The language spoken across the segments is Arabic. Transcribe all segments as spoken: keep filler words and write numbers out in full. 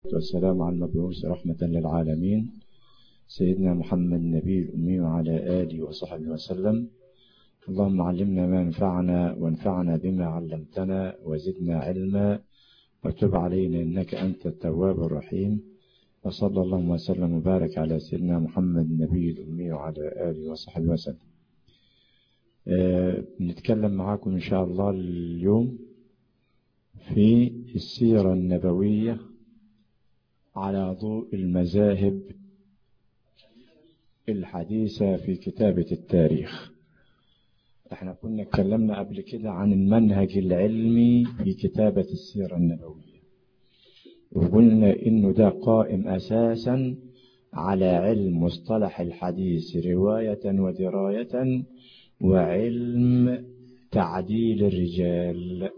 والسلام على المبعوث رحمة للعالمين سيدنا محمد النبي الأمي وعلى آله وصحبه وسلم. اللهم علمنا ما ينفعنا وانفعنا بما علمتنا وزدنا علما وتب علينا إنك أنت التواب الرحيم. وصلى الله وسلم وبارك على سيدنا محمد النبي الأمي وعلى آله وصحبه وسلم. أه نتكلم معاكم إن شاء الله اليوم في السيرة النبوية على ضوء المذاهب الحديثة في كتابة التاريخ. احنا كنا اتكلمنا قبل كده عن المنهج العلمي في كتابة السيرة النبوية، وقلنا انه ده قائم اساسا على علم مصطلح الحديث رواية ودراية وعلم تعديل الرجال.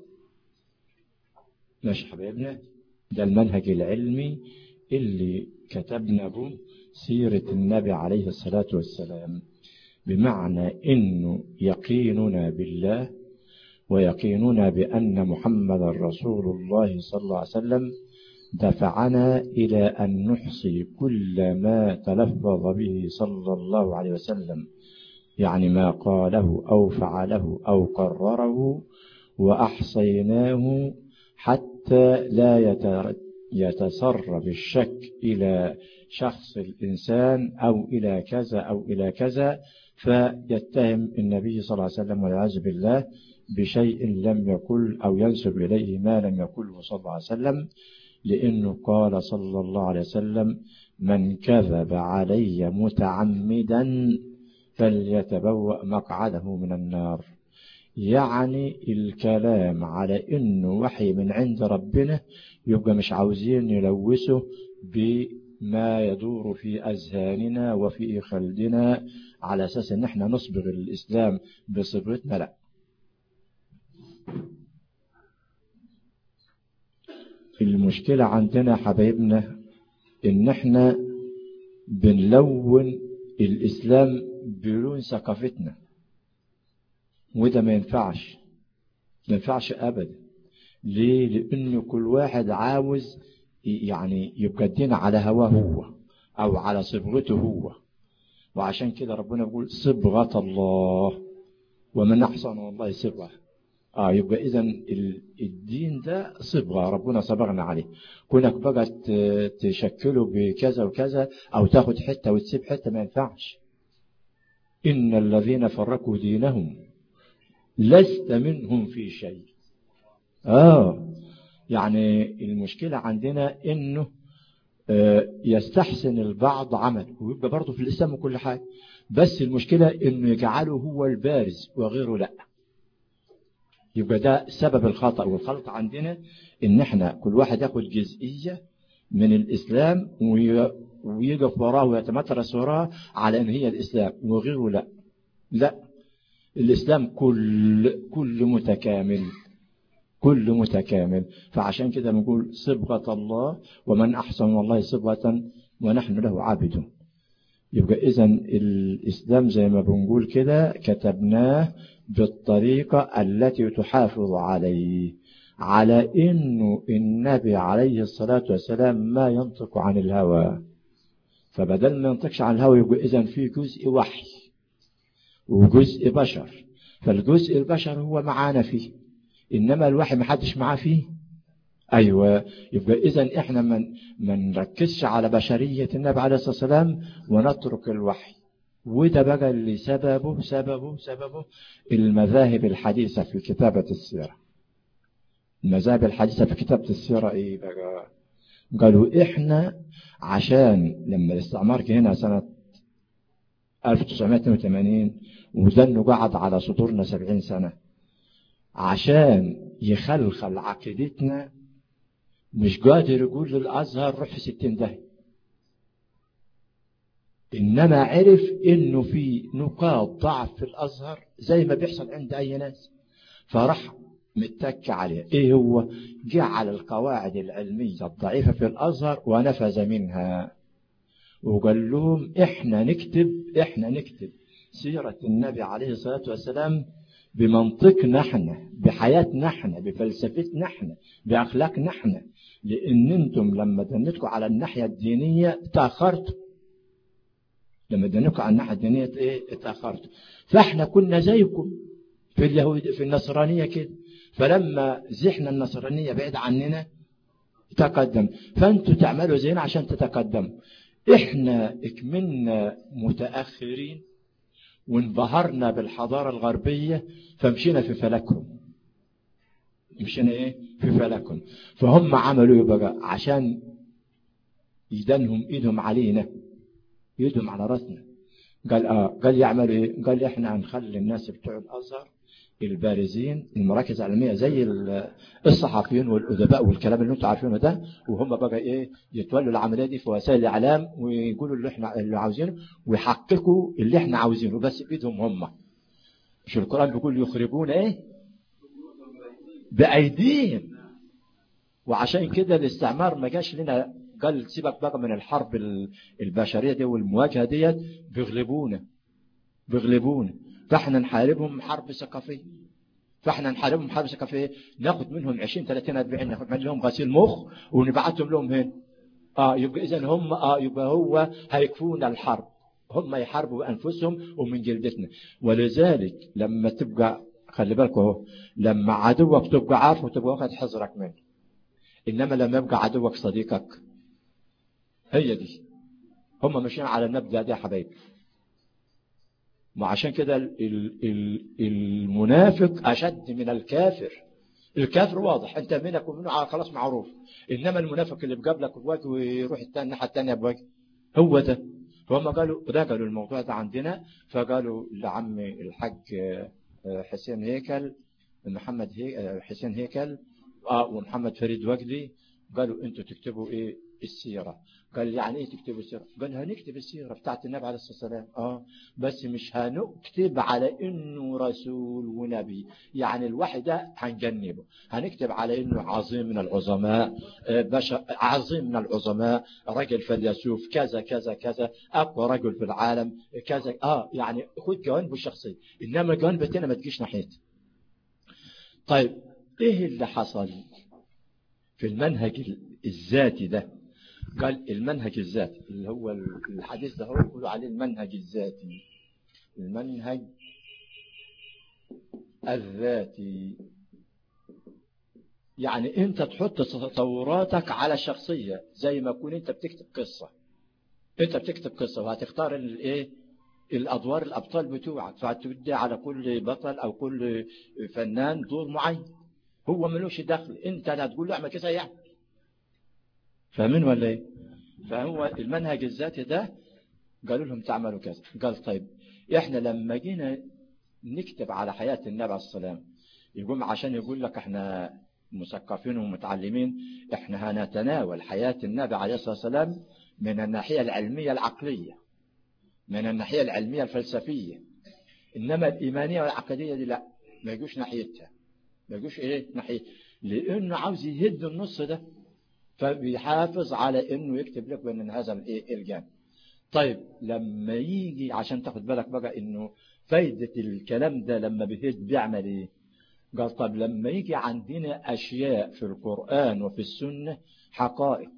ماشي حبايبنا، ده المنهج العلمي اللي كتبنا به سيرة النبي عليه الصلاة والسلام، بمعنى انه يقيننا بالله ويقيننا بأن محمد رسول الله صلى الله عليه وسلم دفعنا إلى أن نحصي كل ما تلفظ به صلى الله عليه وسلم، يعني ما قاله أو فعله أو قرره، وأحصيناه حتى لا يتسرب الشك إلى شخص الإنسان أو إلى كذا أو إلى كذا، فيتهم النبي صلى الله عليه وسلم والعياذ بالله بشيء لم يقل أو ينسب إليه ما لم يقله صلى الله عليه وسلم، لأنه قال صلى الله عليه وسلم: من كذب علي متعمدا فليتبوأ مقعده من النار. يعني الكلام على انه وحي من عند ربنا، يبقى مش عاوزين يلوثه بما يدور في اذهاننا وفي خلدنا على اساس ان احنا نصبغ الاسلام بصبغتنا. لا، المشكلة عندنا حبايبنا ان احنا بنلون الاسلام بلون ثقافتنا، وده ما ينفعش ما ينفعش ابدا. ليه؟ لانه كل واحد عاوز يعني يبقى الدين على هواه هو او على صبغته هو، وعشان كده ربنا بيقول صبغة الله ومن احسن والله صبغة. اه يبقى اذا الدين ده صبغة ربنا صبغنا عليه. كونك بقى تشكله بكذا وكذا او تاخد حتة وتسيب حتة، ما ينفعش. ان الذين فرقوا دينهم لست منهم في شيء. آه يعني المشكلة عندنا إنه آه يستحسن البعض عمل ويبقى برضه في الإسلام وكل حاجة، بس المشكلة إنه يجعله هو البارز وغيره لا. يبقى ده سبب الخطأ والخلط عندنا، إن إحنا كل واحد ياخد جزئية من الإسلام ويقف وراه ويتمترس وراه على إن هي الإسلام وغيره لا. لا، الإسلام كل كل متكامل كل متكامل. فعشان كده نقول صبغة الله ومن أحسن الله صبغة ونحن له عابدون. يبقى إذن الإسلام زي ما بنقول كده كتبناه بالطريقة التي تحافظ عليه، على إنه النبي عليه الصلاة والسلام ما ينطق عن الهوى. فبدل ما ينطقش عن الهوى يبقى إذن في جزء وحي وجزء بشر، فالجزء البشر هو معانا فيه، إنما الوحي محدش معاه فيه. أيوة، يبقى إذن إحنا من من نركزش على بشرية النبي عليه الصلاة والسلام ونترك الوحي. وده بقى اللي سببه سببه سببه المذاهب الحديثة في كتابة السيرة. المذاهب الحديثة في كتابة السيرة إيه بقى؟ قالوا إحنا عشان لما الاستعمار جه هنا سنة ألف وتسعمائة واثنين وثمانين وذنه قعد على صدورنا سبعين سنة، عشان يخلخل عقيدتنا مش قادر يقول للأزهر روح في ستين داهية، إنما عرف إنه في نقاط ضعف في الأزهر زي ما بيحصل عند أي ناس، فراح متك عليها. إيه هو؟ جعل القواعد العلمية الضعيفة في الأزهر ونفذ منها، وقال لهم إحنا نكتب إحنا نكتب سيرة النبي عليه الصلاة والسلام بمنطقنا احنا، بحياتنا احنا، بفلسفتنا احنا، باخلاقنا احنا. لان انتم لما دنتكم على الناحيه الدينيه تاخرتوا، لما دنتكم على الناحيه الدينيه ايه تاخرتوا. فاحنا كنا زيكم في اليهود في النصرانيه كده، فلما زحنا النصرانيه بعيد عننا تقدم، فانتوا تعملوا زينا عشان تتقدموا. احنا اكملنا متاخرين وانبهرنا بالحضاره الغربيه فمشينا في فلكهم، مشينا ايه في فلكهم. فهم عملوا ايه بقى عشان يدنهم ايدهم علينا، ايدهم على راسنا؟ قال اه قال يعملوا ايه؟ قال احنا هنخلي الناس بتوع الازهر البارزين المراكز العلميه زي الصحفيين والادباء والكلام اللي انتم عارفينه ده، وهم بقى ايه يتولوا العمليه دي في وسائل الاعلام ويقولوا اللي احنا اللي عاوزينه ويحققوا اللي احنا عاوزينه بس بايدهم هم. مش القران بيقول يخربون ايه بايديهم؟ وعشان كده الاستعمار ما جاش لنا قال سيبك بقى من الحرب البشريه دي والمواجهه ديت، بيغلبونا بيغلبونا فاحنا نحاربهم حرب ثقافيه، فاحنا نحاربهم حرب ثقافيه، ناخد منهم عشرين ثلاثين أربعين، ناخد منهم غسيل مخ ونبعتهم لهم هنا. اه يبقى اذا هم اه يبقى هو هيكفونا الحرب، هم يحاربوا بانفسهم ومن جلدتنا. ولذلك لما تبقى خلي بالك اهو، لما عدوك تبقى عارفه وتبقى واخد حذرك منه، انما لما يبقى عدوك صديقك هي دي. هم ماشيين على المبدأ ده يا حبايبي. وعشان كده المنافق أشد من الكافر. الكافر واضح انت منك ومنه خلاص معروف، انما المنافق اللي بقابلك بوجه ويروح الناحيه الثانيه بوجه هو ده. فهم قالوا رجلوا الموضوع ده عندنا، فقالوا لعم الحاج حسين هيكل محمد هي حسين هيكل اه ومحمد فريد وجدي، قالوا انتوا تكتبوا ايه السيرة. قال يعني ايه تكتبوا السيرة؟ قال هنكتب السيرة بتاعت النبي عليه الصلاة والسلام اه بس مش هنكتب على انه رسول ونبي، يعني الوحي ده هنجنبه، هنكتب على انه عظيم من العظماء، بشر عظيم من العظماء، رجل فيلسوف كذا كذا كذا، اقوى رجل في العالم كذا اه يعني خد جوانبه الشخصية، انما جوانبه التانية ما تجيش ناحيته. طيب ايه اللي حصل في المنهج الذاتي ده؟ قال المنهج الذاتي اللي هو الحديث ده هو يقولوا عليه المنهج الذاتي، المنهج الذاتي يعني انت تحط تصوراتك على شخصية، زي ما تكون انت بتكتب قصة، انت بتكتب قصة وهتختار الايه الادوار الابطال بتوعك، فهتدي على كل بطل او كل فنان دور معين، هو ملوش دخل، انت اللي هتقول له اعمل كذا يعني. فاهمين ولا ايه؟ فهو المنهج الذاتي ده قالوا لهم تعملوا كذا. قال طيب احنا لما جينا نكتب على حياة النبي عليه الصلاة والسلام، يقوم عشان يقول لك احنا مثقفين ومتعلمين، احنا هنتناول حياة النبي عليه الصلاة والسلام من الناحية العلمية العقلية، من الناحية العلمية الفلسفية، انما الايمانية والعقدية دي لا، ما يجوش ناحيتها، ما يجوش ايه ناحية، لانه عاوز يهد النص ده، فبيحافظ على انه يكتب لك من هذا الايه الجانب. طيب لما يجي عشان تاخد بالك بقى انه فايدة الكلام ده لما بيهد بيعمل ايه؟ قال طب لما يجي عندنا اشياء في القرآن وفي السنة حقائق،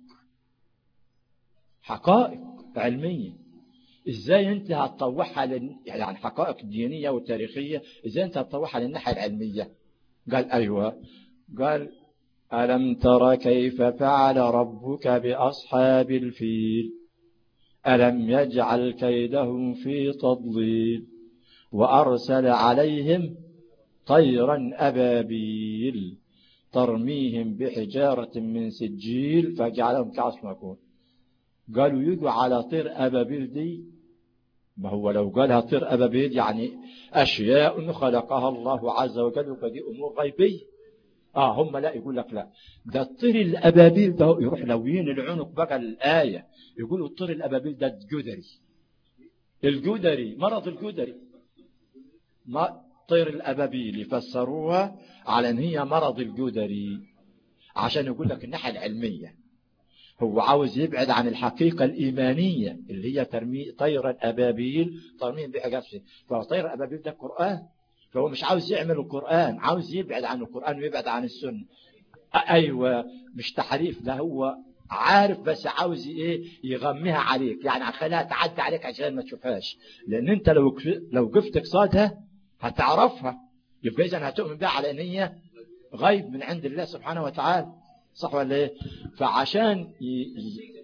حقائق علمية، ازاي انت هتطوحها لل... يعني حقائق دينية وتاريخية، ازاي انت هتطوحها للناحية العلمية؟ قال ايوه. قال ألم تر كيف فعل ربك بأصحاب الفيل ألم يجعل كيدهم في تضليل وأرسل عليهم طيرا أبابيل ترميهم بحجارة من سجيل فجعلهم كعصف مأكول. قالوا يجوا على طير أبابيل دي، ما هو لو قالها طير أبابيل يعني أشياء خلقها الله عز وجل ودي أمور غيبية. اه هم لا يقول لك لا، ده الطير الابابيل ده يروح لوين العنق بقى الايه، يقولوا الطير الابابيل ده الجدري، الجدري مرض الجدري، ما طير الابابيل يفسروها على ان هي مرض الجدري، عشان يقول لك الناحيه العلميه هو عاوز يبعد عن الحقيقه الايمانيه اللي هي ترمي طير الابابيل ترميم بحاجات. فطير الابابيل ده قران، فهو مش عاوز يعمل القرآن، عاوز يبعد عن القرآن ويبعد عن السنة. أيوة، مش تحريف، ده هو عارف بس عاوز ايه يغميها عليك، يعني خليها تعدي عليك عشان ما تشوفهاش، لان انت لو لو قفت قصادها هتعرفها، يبقى اذا هتؤمن بها على ان هي غيب من عند الله سبحانه وتعالى، صح ولا ايه؟ فعشان ي... ي...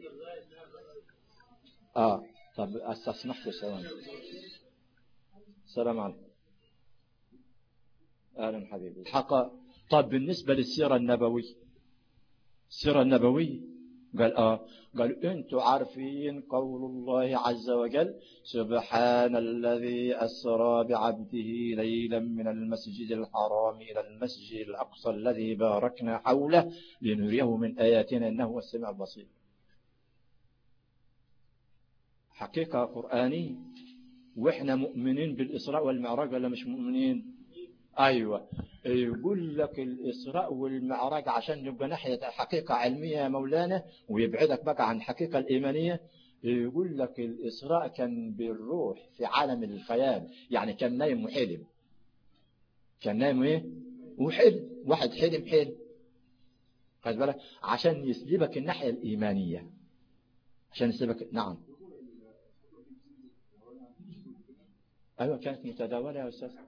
اه طب استسمحت السلام. السلام عليكم. اهلا حبيبي الحق. طب بالنسبه للسيره النبويه، السيره النبويه قال اه قال انتوا عارفين قول الله عز وجل سبحان الذي اسرى بعبده ليلا من المسجد الحرام الى المسجد الاقصى الذي باركنا حوله لنريه من اياتنا انه هو السميع البصير. حقيقه قرانيه، واحنا مؤمنين بالاسراء والمعراج ولا مش مؤمنين؟ ايوه، يقول لك الإسراء والمعراج عشان نبقى ناحية حقيقة علمية يا مولانا ويبعدك بقى عن الحقيقة الإيمانية. يقول لك الإسراء كان بالروح في عالم الخيال، يعني كان نايم وحلم، كان نايم ايه وحلم، واحد حلم حلم، خد بالك، عشان يسلبك الناحية الإيمانية، عشان يسلبك. نعم ايوه كانت متداولة يا أستاذ.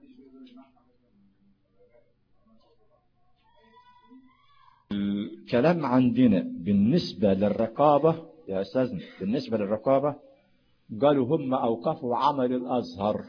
الكلام عندنا بالنسبة للرقابة يا أستاذنا، بالنسبة للرقابة قالوا هم أوقفوا عمل الأزهر،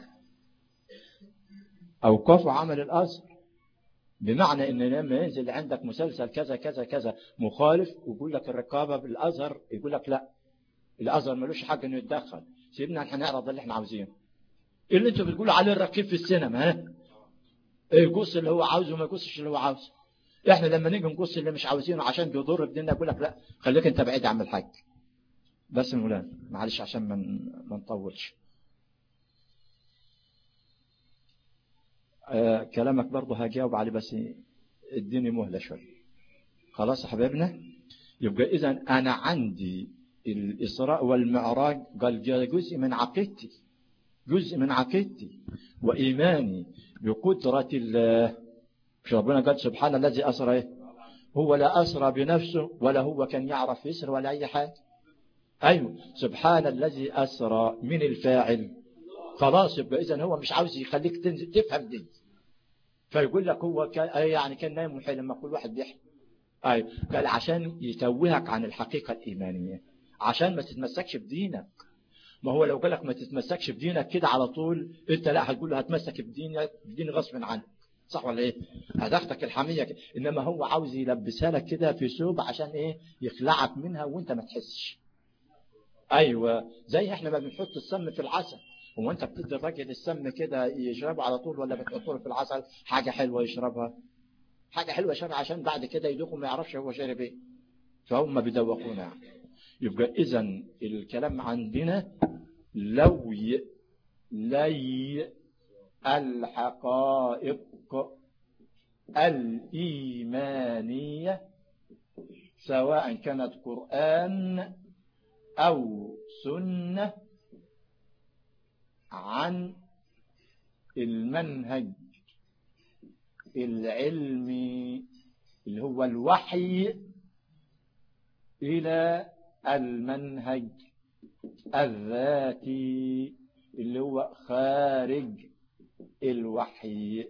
أوقفوا عمل الأزهر، بمعنى إن لما ينزل عندك مسلسل كذا كذا كذا مخالف ويقول لك الرقابة بالأزهر، يقول لك لا، الأزهر ملوش حق إنه يتدخل، سيبنا احنا نعرض اللي احنا عاوزينه. اللي انتوا بتقولوا عليه الرقيب في السينما، ها يقص اللي هو عاوزه وما يقصش اللي هو عاوزه. احنا لما نيجي نقص اللي مش عاوزينه عشان بيضر بديننا يقول لك لا خليك انت بعيد عن الحاج. بس مولانا معلش عشان ما نطولش. آه كلامك برضه هجاوب عليه بس اديني مهلة شوية. خلاص يا حبايبنا، يبقى اذا انا عندي الإسراء والمعراج قال جزء من عقيدتي، جزء من عقيدتي وإيماني بقدرة الله. مش ربنا قال سبحان الذي أسرى، هو لا أسرى بنفسه ولا هو كان يعرف يسر ولا أي حاجة. أيوه سبحان الذي أسرى من الفاعل، خلاص يبقى إذن هو مش عاوز يخليك تنزل تفهم دي، فيقول لك هو كان يعني كان نايم وحلم لما كل واحد بيحلم. أيوه قال عشان يتوهك عن الحقيقة الإيمانية، عشان ما تتمسكش بدينك. ما هو لو قالك ما تتمسكش بدينك كده على طول انت لا هتقول له هتمسك بدينك بدين غصب عنك، صح ولا ايه؟ هتاخدك الحمية كده. انما هو عاوز يلبسها لك كده في ثوب عشان ايه؟ يخلعك منها وانت ما تحسش. ايوه زي احنا ما بنحط السم في العسل، هو انت بتدي الراجل السم كده يشربه على طول ولا بتحطه في العسل حاجة حلوة يشربها؟ حاجة حلوة يشربها عشان بعد كده يدوق وما يعرفش هو شارب ايه، فهم بيدوقونا. يبقى اذا الكلام عندنا لو ي... لي الحقائق الإيمانية سواء كانت قرآن أو سنة عن المنهج العلمي اللي هو الوحي إلى المنهج الذاتي اللي هو خارج الوحي.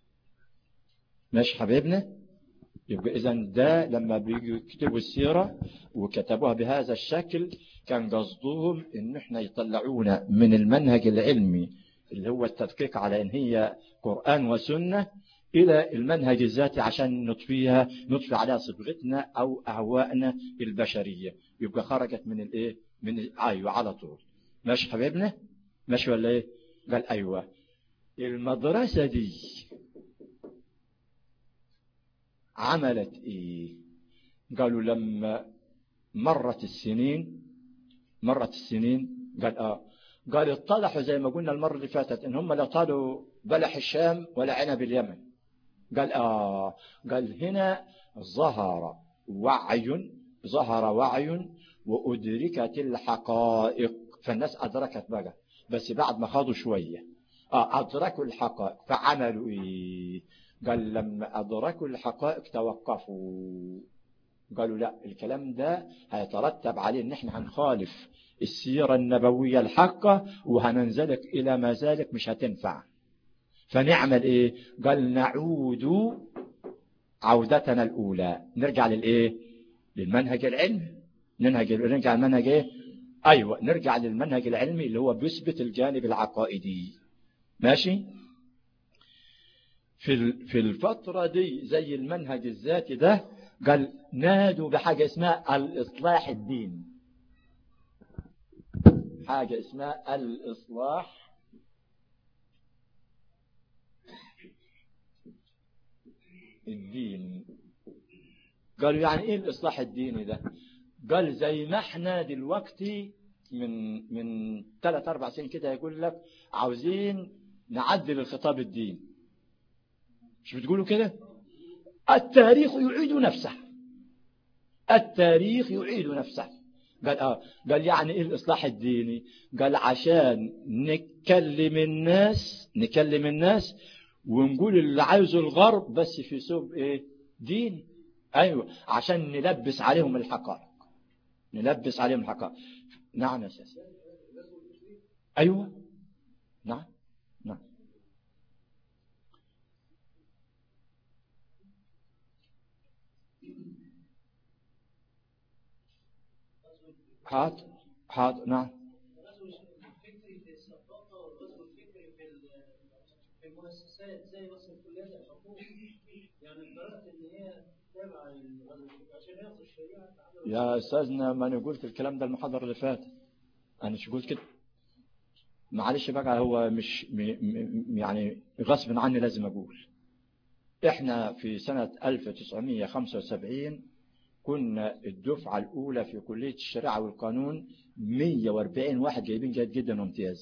ماشي حبيبنا؟ يبقى إذن ده لما بيجوا يكتبوا السيرة وكتبوها بهذا الشكل كان قصدهم إن احنا يطلعونا من المنهج العلمي اللي هو التدقيق على إن هي قرآن وسنة إلى المنهج الذاتي عشان نطفيها نطفي عليها صبغتنا أو أهوائنا البشرية. يبقى خرجت من الإيه؟ من أيوة على طول. ماشي حبيبنا؟ ماشي ولا إيه؟ قال أيوة. المدرسة دي عملت إيه؟ قالوا لما مرت السنين مرت السنين قال آه قال اطلعوا زي ما قلنا المرة اللي فاتت إن هم لا طالوا بلح الشام ولا عنب اليمن. قال آه قال هنا ظهر وعي ظهر وعي وأدركت الحقائق، فالناس أدركت بقى بس بعد ما خاضوا شوية آه أدركوا الحقائق فعملوا إيه؟ قال لما أدركوا الحقائق توقفوا، قالوا لا الكلام ده هيترتب عليه ان احنا هنخالف السيرة النبوية الحقة وهننزلق الى ما ذلك مش هتنفع. فنعمل ايه؟ قال نعود عودتنا الاولى، نرجع للايه؟ للمنهج العلمي. ننهج نرجع المنهج ايه؟ ايوه نرجع للمنهج العلمي اللي هو بيثبت الجانب العقائدي. ماشي. في في الفترة دي زي المنهج الذاتي ده قال نادوا بحاجة اسمها الإصلاح الديني، حاجة اسمها الإصلاح الديني. قالوا يعني ايه الإصلاح الديني ده؟ قال زي ما احنا دلوقتي من من ثلاث أربع سنين كده يقول لك عاوزين نعدل الخطاب الديني، مش بتقولوا كده؟ التاريخ يعيد نفسه، التاريخ يعيد نفسه. قال آه قال يعني ايه الإصلاح الديني؟ قال عشان نكلم الناس نكلم الناس ونقول اللي عايزه الغرب بس في سوق ايه؟ ديني. ايوه عشان نلبس عليهم الحقائق، نلبس عليهم الحقائق. نعم يا سيدي. ايوه نعم نعم. حاضر حاضر نعم. المؤسسات زي مثلا كليات الحقوق، يعني قرأت ان هي تابعه للغزو عشان ياخذوا الشريعه. يا استاذنا ما انا قلت الكلام ده المحاضره اللي فاتت، انا مش قلت كده؟ معلش بقى هو مش م م يعني غصب عني لازم اقول. احنا في سنه ألف وتسعمئة وخمسة وسبعين كنا الدفعه الاولى في كليه الشريعه والقانون مئة وأربعين واحد جايبين جيد جدا وامتياز.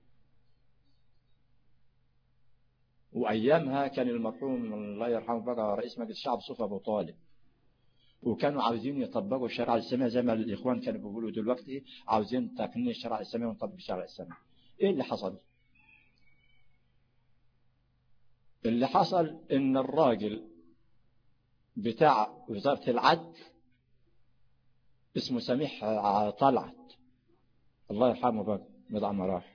وايامها كان المرحوم الله يرحمه بقى رئيس مجلس الشعب صفا ابو طالب، وكانوا عاوزين يطبقوا الشريعه الاسلاميه زي ما الاخوان كانوا بيقولوا دلوقتي عاوزين تقنين الشريعه الاسلاميه ونطبق الشريعه الاسلاميه. ايه اللي حصل؟ اللي حصل ان الراجل بتاع وزاره العدل اسمه سميح طلعت الله يرحمه بقى مدعم راح،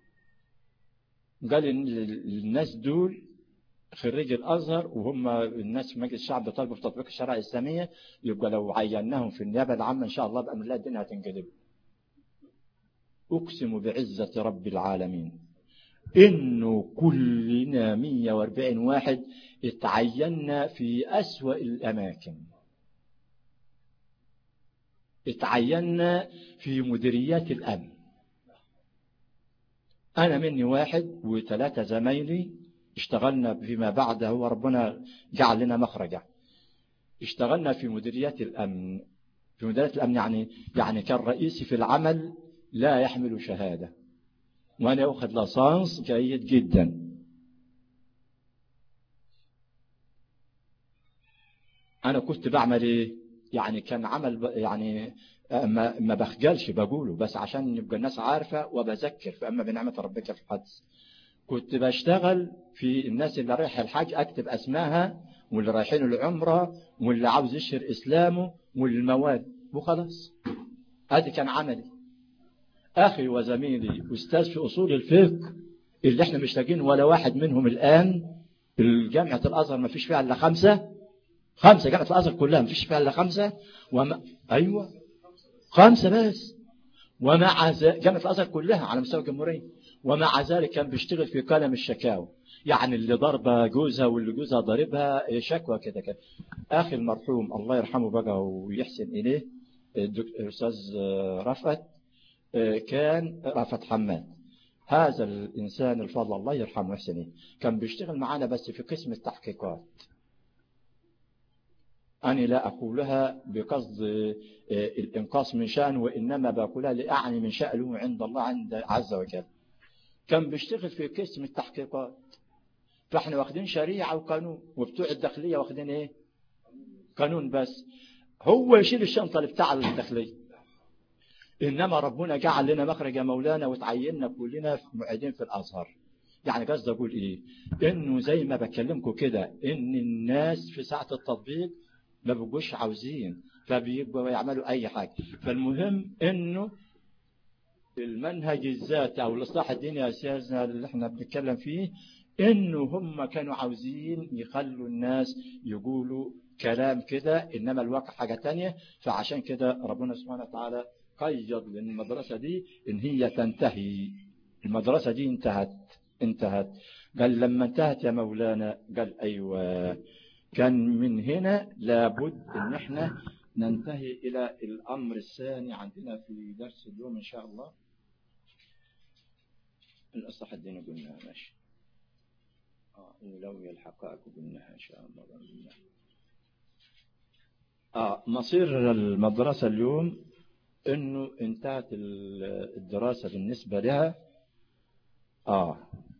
قال ان الناس دول خريج الازهر وهم الناس في مجلس الشعب بيطالبوا في تطبيق الشريعه الاسلاميه، يبقى لو عيناهم في النيابه العامه ان شاء الله بامر الله الدنيا هتنقلب. اقسم بعزه رب العالمين انه كلنا مئة وأربعين واحد اتعيننا في اسوأ الاماكن، اتعيننا في مديريات الامن. انا مني واحد وثلاثه زمايلي اشتغلنا فيما بعد هو ربنا جعل لنا مخرجا، اشتغلنا في مديريات الامن. في مديريات الامن يعني يعني كان رئيسي في العمل لا يحمل شهاده وانا اخذ لصانس جيد جدا. انا كنت بعمل ايه؟ يعني كان عمل يعني ما ما بخجلش بقوله بس عشان يبقى الناس عارفه وبذكر فاما بنعمه ربك في الحدث. كنت بشتغل في الناس اللي رايح الحج اكتب اسماها واللي رايحين العمره واللي عاوز يشهر اسلامه والمواد وخلاص. ادي كان عملي. اخي وزميلي استاذ في اصول الفقه اللي احنا مش لاقيين ولا واحد منهم الان. الجامعه الازهر ما فيش فيها الا خمسه خمسه جامعه الازهر كلها ما فيش فيها الا خمسه وما ايوه خمسه بس. ومع ذلك جامعه الازهر كلها على مستوى الجمهوريه ومع ذلك كان بيشتغل في قلم الشكاوى، يعني اللي ضربه جوزها واللي جوزها ضاربها شكوى كده كده. اخي المرحوم الله يرحمه بقى ويحسن اليه الاستاذ رفعت كان رفعت حماد، هذا الانسان الفضل الله يرحمه ويحسن اليه كان بيشتغل معانا بس في قسم التحقيقات. أنا لا أقولها بقصد الإنقاص من شأن وإنما بقولها لأعني من شأنه عند الله عند عز وجل. كان بيشتغل في قسم التحقيقات، فإحنا واخدين شريعة وقانون وبتوع الداخلية واخدين إيه؟ قانون بس. هو يشيل الشنطة اللي بتاع الداخلية، إنما ربنا جعل لنا مخرج يا مولانا وتعيننا كلنا معيدين في الأزهر. يعني قصدي أقول إيه؟ إنه زي ما بكلمكم كده إن الناس في ساعة التطبيق ما بيبقوش عاوزين، فبيبقوا يعملوا أي حاجة. فالمهم إنه المنهج الذاتي أو الإصلاح الديني يا أستاذنا اللي إحنا بنتكلم فيه، إنه هم كانوا عاوزين يخلوا الناس يقولوا كلام كده، إنما الواقع حاجة تانية. فعشان كده ربنا سبحانه وتعالى قيد للمدرسة دي إن هي تنتهي. المدرسة دي انتهت انتهت قال لما انتهت يا مولانا، قال أيوة، كان من هنا لابد إن احنا ننتهي إلى الأمر الثاني عندنا في درس اليوم إن شاء الله. الإصلاح الديني قلنا ماشي، آه ولو الحقائق قلناها إن شاء الله. آه مصير المدرسة اليوم إنه انتهت الدراسة بالنسبة لها. آه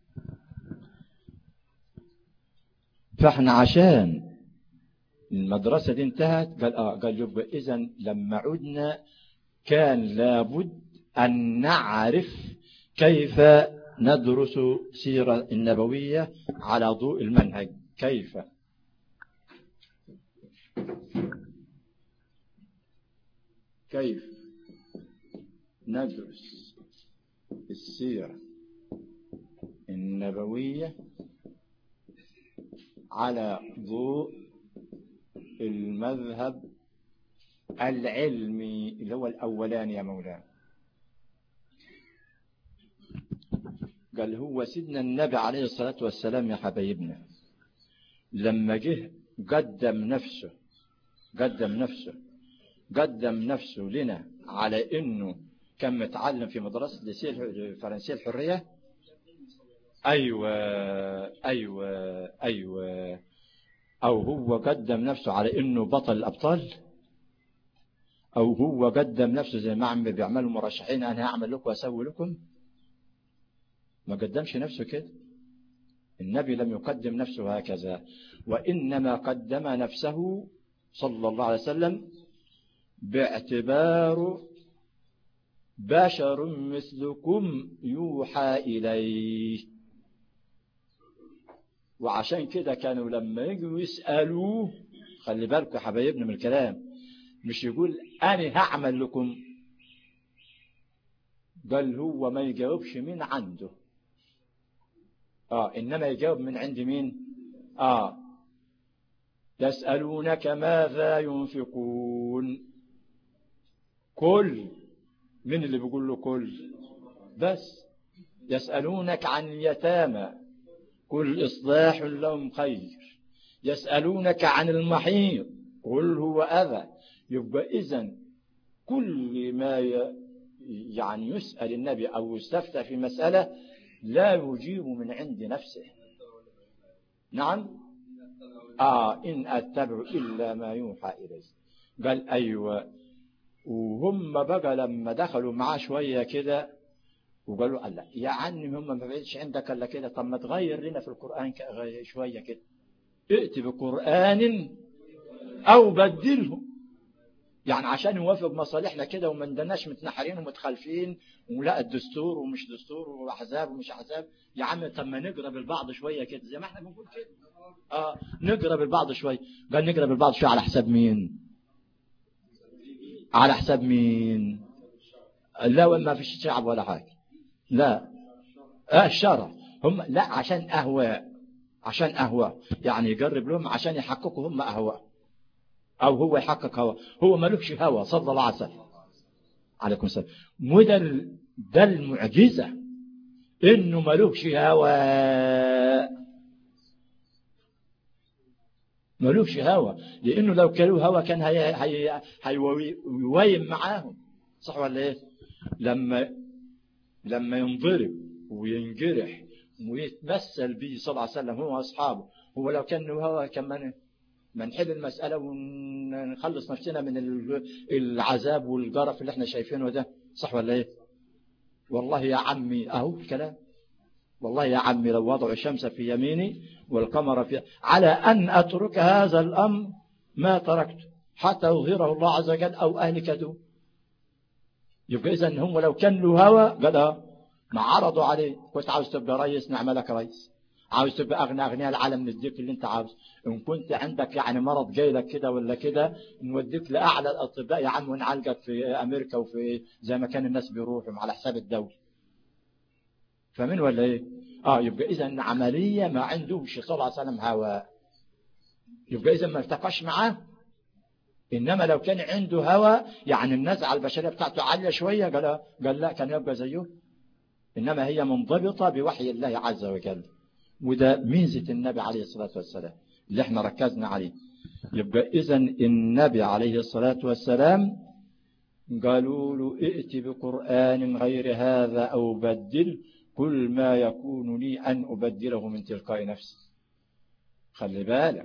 فإحنا عشان المدرسة دي انتهت قال آه قال يبقى إذن لما عدنا كان لابد أن نعرف كيف ندرس سيرة النبوية على ضوء المنهج. كيف كيف ندرس السيرة النبوية على ضوء المذهب العلمي اللي هو الأولاني يا مولانا. قال هو سيدنا النبي عليه الصلاة والسلام يا حبايبنا لما جه قدم نفسه قدم نفسه قدم نفسه لنا على إنه كان متعلم في مدرسة الفرنسية الحرية. أيوة أيوة أيوة أو هو قدم نفسه على إنه بطل الأبطال، أو هو قدم نفسه زي ما عم بيعملوا مرشحين أنا هعمل لكم وأسوي لكم. ما قدمش نفسه كده. النبي لم يقدم نفسه هكذا، وإنما قدم نفسه صلى الله عليه وسلم باعتباره بشر مثلكم يوحى إليه. وعشان كده كانوا لما يجوا يسألوه، خلي بالكم يا حبايبنا من الكلام، مش يقول أنا هعمل لكم، بل هو ما يجاوبش من عنده، آه إنما يجاوب من عند مين؟ آه يسألونك ماذا ينفقون. كل من اللي بيقول له كل بس. يسألونك عن اليتامى قل إصلاح لهم خير. يسألونك عن المحيض قل هو أذى. يبقى إذن كل ما يعني يسأل النبي أو يستفتى في مسألة لا يجيب من عند نفسه. نعم آه إن أتبع إلا ما يوحى إليه. قال أيوة. وهم بقى لما دخلوا معاه شوية كده وقالوا الله يا عني هم ما بقيتش عندك الا كده، طب ما تغير لنا في القرآن شوية كده، ائت بقرآن أو بدله، يعني عشان يوافق مصالحنا كده وما ندناش متنحرين ومتخالفين ولا الدستور ومش دستور وأحزاب ومش أحزاب. يا عم طب ما نقرا بالبعض شوية كده زي ما احنا بنقول كده. آه نقرا بالبعض شوية. قال نقرا بالبعض شوية على حساب مين؟ على حساب مين؟ لا ما فيش شعب ولا حاجة. لا آه الشرع هم لا عشان أهواء، عشان أهواء يعني يقرب لهم عشان يحققوا هم أهواء، أو هو يحقق هوا. هو ملوكش هوا صلى الله عليه وسلم عليكم السلام. وده ده المعجزة إنه ملوكش هوا، ملوكش هوا، لأنه لو كانوا هوا كان هي هي هيويم معاهم، صح ولا إيه؟ لما لما ينضرب وينجرح ويتمثل به صلى الله عليه وسلم هو وأصحابه، هو لو كان هوا كمان ما نحل المسألة ونخلص نفسنا من العذاب والجرف اللي احنا شايفينه ده، صح ولا ايه؟ والله يا عمي اهو الكلام، والله يا عمي لو وضعوا الشمس في يميني والقمر في على أن أترك هذا الأمر ما تركته حتى يظهره الله عز وجل أو أهلك دون. يبقى إذن هم لو كان له هوى قال ما عرضوا عليه كنت عاوز تبقى رئيس نعملك رئيس، عاوز تبقى أغنى أغنياء العالم نديك اللي أنت عاوز، إن كنت عندك يعني مرض جاي لك كده ولا كده نوديك لأعلى الأطباء يا عم ونعالجك في أمريكا وفي زي ما كان الناس بيروحوا على حساب الدولة. فمن ولا إيه؟ آه يبقى إذا عملية ما عندهش صلى الله عليه وسلم هوى، يبقى إذا ما ارتقاش معاه. إنما لو كان عنده هوى يعني النزعة البشرية بتاعته عالية شوية قال قال لا كان يبقى زيه. إنما هي منضبطة بوحي الله عز وجل، وده ميزة النبي عليه الصلاة والسلام اللي احنا ركزنا عليه. يبقى إذن النبي عليه الصلاة والسلام قالوا له ائت بقرآن غير هذا أو بدل، كل ما يكون لي أن أبدله من تلقاء نفسي. خلي بالك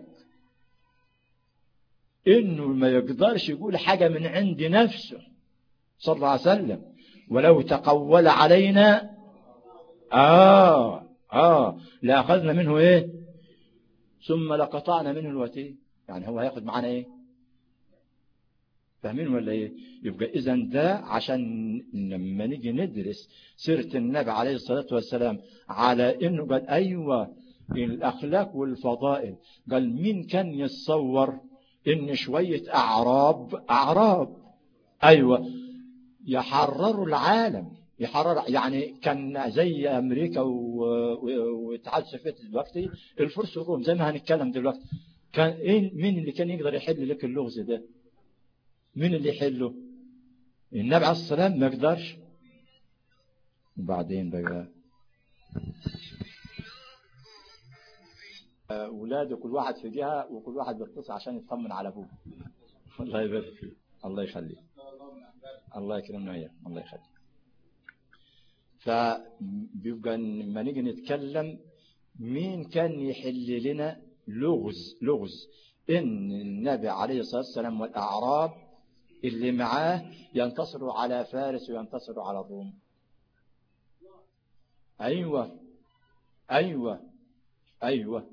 إنه ما يقدرش يقول حاجة من عند نفسه صلى الله عليه وسلم، ولو تقول علينا آه آه لأخذنا منه إيه ثم لقطعنا منه الوتين. يعني هو هياخد معنا إيه؟ فاهمين ولا إيه؟ يبقى إذن ده عشان لما نيجي ندرس سيرة النبي عليه الصلاة والسلام على إنه قال أيوة الأخلاق والفضائل، قال مين كان يتصور إن شوية أعراب أعراب أيوة يحرروا العالم، يحرر يعني كان زي أمريكا والاتحاد السوفيتي دلوقتي الفرس والروم زي ما هنتكلم دلوقتي. كان إيه مين اللي كان يقدر يحل لك اللغز ده؟ مين اللي يحله؟ النبي عليه الصلاة والسلام ما يقدرش. وبعدين بقى أولاده كل واحد في جهة وكل واحد بيتصل عشان يطمن على أبوه. الله يبارك فيه، الله يخليه، الله يكرمنا وياه، الله يخليه. فبيبقى لما نيجي نتكلم مين كان يحل لنا لغز لغز إن النبي عليه الصلاة والسلام والأعراب اللي معاه ينتصروا على فارس وينتصروا على الروم. أيوة أيوة أيوة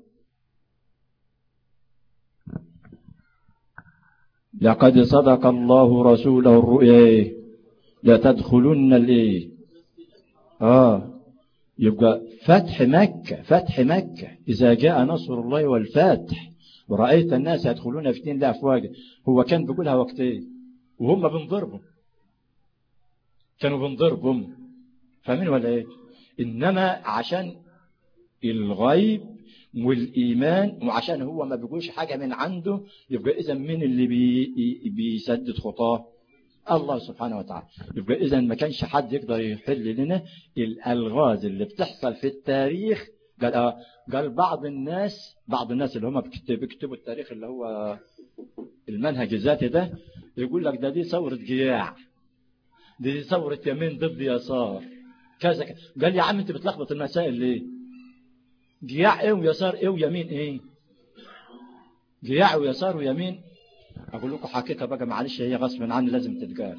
لقد صدق الله رسوله الرؤيا لتدخلن الايه اه يبقى فتح مكة فتح مكة إذا جاء نصر الله والفتح ورأيت الناس يدخلون في دين الله أفواجا. هو كان بيقولها وقتين وهم بنضربهم، كانوا بنضربهم، فاهمين ولا ايه؟ إنما عشان الغيب والإيمان وعشان هو ما بيقولش حاجة من عنده، يبقى إذا مين اللي بي بيسدد خطاه؟ الله سبحانه وتعالى. يبقى إذا ما كانش حد يقدر يحل لنا الألغاز اللي بتحصل في التاريخ. قال آه قال بعض الناس بعض الناس اللي هم بيكتبوا التاريخ اللي هو المنهج الذاتي ده يقول لك ده دي ثورة جياع، دي ثورة يمين ضد يسار كذا كذا. قال يا عم انت بتلخبط المسائل ليه؟ جياع ايه ويسار ايه ويمين ايه؟ جياع ويسار ويمين اقول لكم حقيقة بقى معلش هي غصب عني لازم تتقال.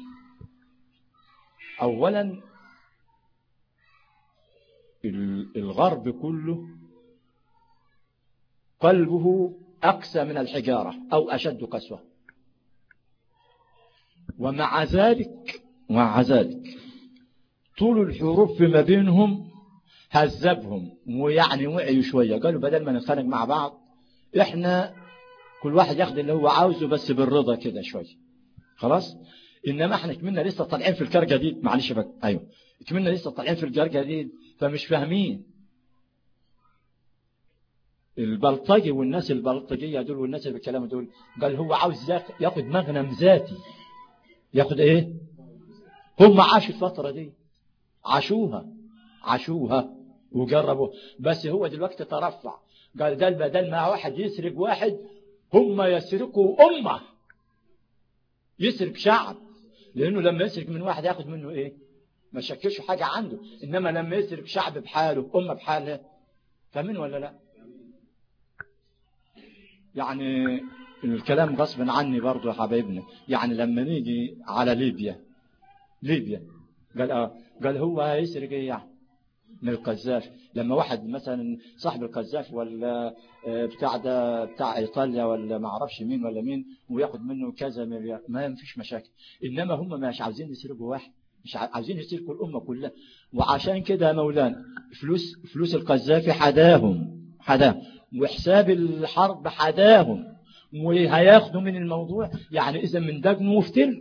اولا الغرب كله قلبه أقسى من الحجارة أو أشد قسوة، ومع ذلك ومع ذلك طول الحروب فيما بينهم هذبهم ويعني وعيوا شوية. قالوا بدل ما نتخانق مع بعض احنا كل واحد ياخد اللي هو عاوزه بس بالرضا كده شوية خلاص. إنما احنا كملنا لسه طالعين في الكار جديد معلش بقى أيوه كملنا لسه طالعين في الكار جديد فمش فاهمين. البلطجي والناس البلطجية دول والناس اللي بالكلام دول قال هو عاوز ياخد مغنم ذاتي. ياخد ايه؟ هم عاشوا الفترة دي عاشوها عاشوها وجربوا، بس هو دلوقتي ترفع قال ده بدل ما واحد يسرق واحد هم يسرقوا أمة، يسرق شعب، لأنه لما يسرق من واحد ياخد منه ايه؟ ما شكلش حاجة عنده. إنما لما يسرق شعب بحاله أمة بحالها، فاهمين ولا لا؟ يعني الكلام غصب عني برضو يا حبايبنا. يعني لما نيجي على ليبيا ليبيا قال اه قال هو هيسرق ايه يعني من القذافي؟ لما واحد مثلا صاحب القذافي ولا بتاع ده بتاع ايطاليا ولا ما اعرفش مين ولا مين وياخد منه كذا مليار ما فيش مشاكل. انما هم مش عاوزين يسرقوا واحد، مش عايزين يسلكوا الأمة كلها. وعشان كده يا مولانا فلوس فلوس القذافي حداهم حداهم وحساب الحرب حداهم وهياخدوا من الموضوع. يعني إذا من دجن وفتل.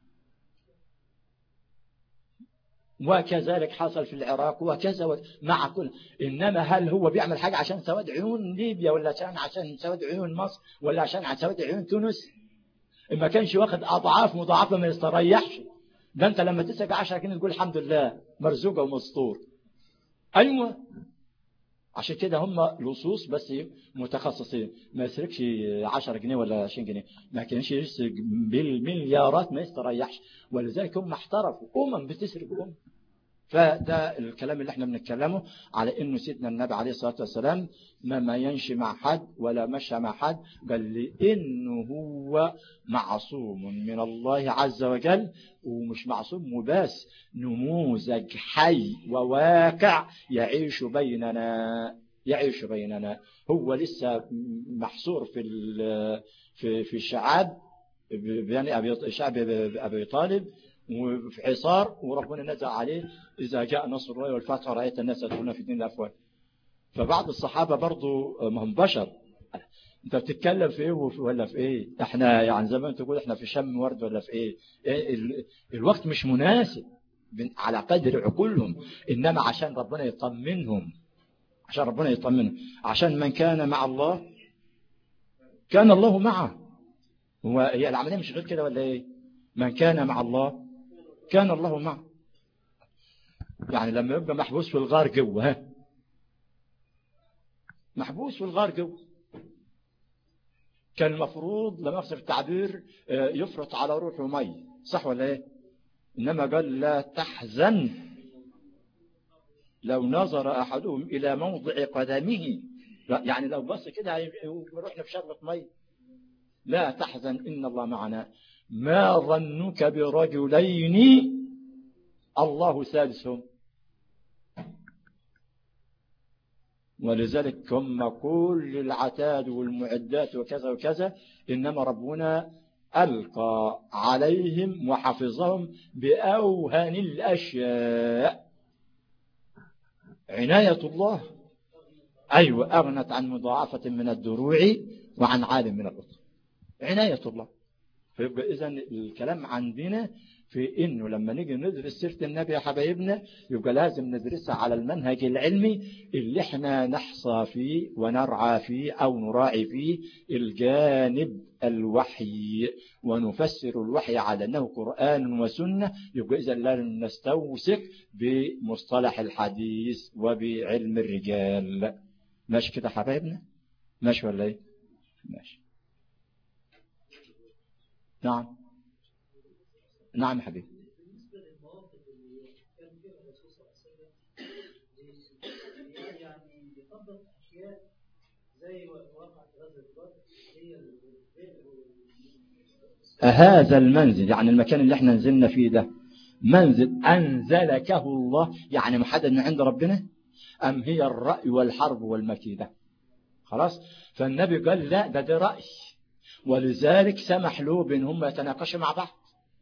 وكذلك حصل في العراق وكذا مع كل. إنما هل هو بيعمل حاجة عشان سواد عيون ليبيا ولا عشان عشان سواد عيون مصر ولا عشان عشان سواد عيون تونس؟ ما كانش واخد أضعاف مضاعفة ما يستريحش. ده أنت لما تسرق عشرة جنيه تقول الحمد لله مرزوقة ومسطور. أيوة عشان كده هم لصوص بس متخصصين. ما يسرقش عشرة جنيه ولا عشرين جنيه، ما كانش يسرق بالمليارات ما يستريحش. ولذلك هم احترفوا أمم بتسرق أمم. فده الكلام اللي احنا بنتكلمه على انه سيدنا النبي عليه الصلاة والسلام ما ما ينشي مع حد ولا مشى مع حد. قال لي انه هو معصوم من الله عز وجل. ومش معصوم وبس، نموذج حي وواقع يعيش بيننا يعيش بيننا. هو لسه محصور في في في الشعاب يعني ابي شعب ابي طالب وفي حصار، وربنا نزل عليه إذا جاء نصر الله والفتح رأيت الناس يدخلون في دين الأفواج. فبعض الصحابة برضو ما هم بشر. انت بتتكلم في ايه ولا في ايه؟ احنا يعني زي ما انت تقول احنا في شم ورد ولا في ايه, إيه ال... الوقت مش مناسب على قدر عقولهم. انما عشان ربنا يطمنهم عشان ربنا يطمنهم عشان من كان مع الله كان الله معه. هو هي العملية مش غير كده ولا ايه؟ من كان مع الله كان الله معه. يعني لما يبقى محبوس في الغار جوه ها محبوس في الغار جوه كان المفروض لما يفسر التعبير يفرط على روحه مي، صح ولا ايه؟ انما قال لا تحزن لو نظر احدهم الى موضع قدمه. يعني لو بص كده يروحنا في شربة مي. لا تحزن ان الله معنا. ما ظنك برجلين الله ثالثهم. ولذلك هم كل العتاد والمعدات وكذا وكذا، إنما ربنا ألقى عليهم وحفظهم بأوهن الأشياء. عناية الله أيوة أغنت عن مضاعفة من الدروع وعن عالم من الأطر. عناية الله. فيبقى إذن الكلام عندنا في إنه لما نيجي ندرس سيرة النبي يا حبايبنا يبقى لازم ندرسها على المنهج العلمي اللي احنا نحصى فيه ونرعى فيه أو نراعي فيه الجانب الوحي ونفسر الوحي على أنه قرآن وسنة. يبقى إذن لازم نستوثق بمصطلح الحديث وبعلم الرجال. ماشي كده حبايبنا؟ ماشي ولا ايه؟ ماشي. نعم نعم يا حبيبي. بالنسبة للمواقف اللي كان فيها الرسول صلى الله عليه وسلم يعني يطبق أشياء زي واقع غزوة بدر هي هذا المنزل يعني المكان اللي احنا نزلنا فيه ده منزل أنزلكه الله يعني محدد من عند ربنا أم هي الرأي والحرب والمكيدة؟ خلاص. فالنبي قال لا ده ده رأي، ولذلك سمح له بأنهم يتناقشوا مع بعض.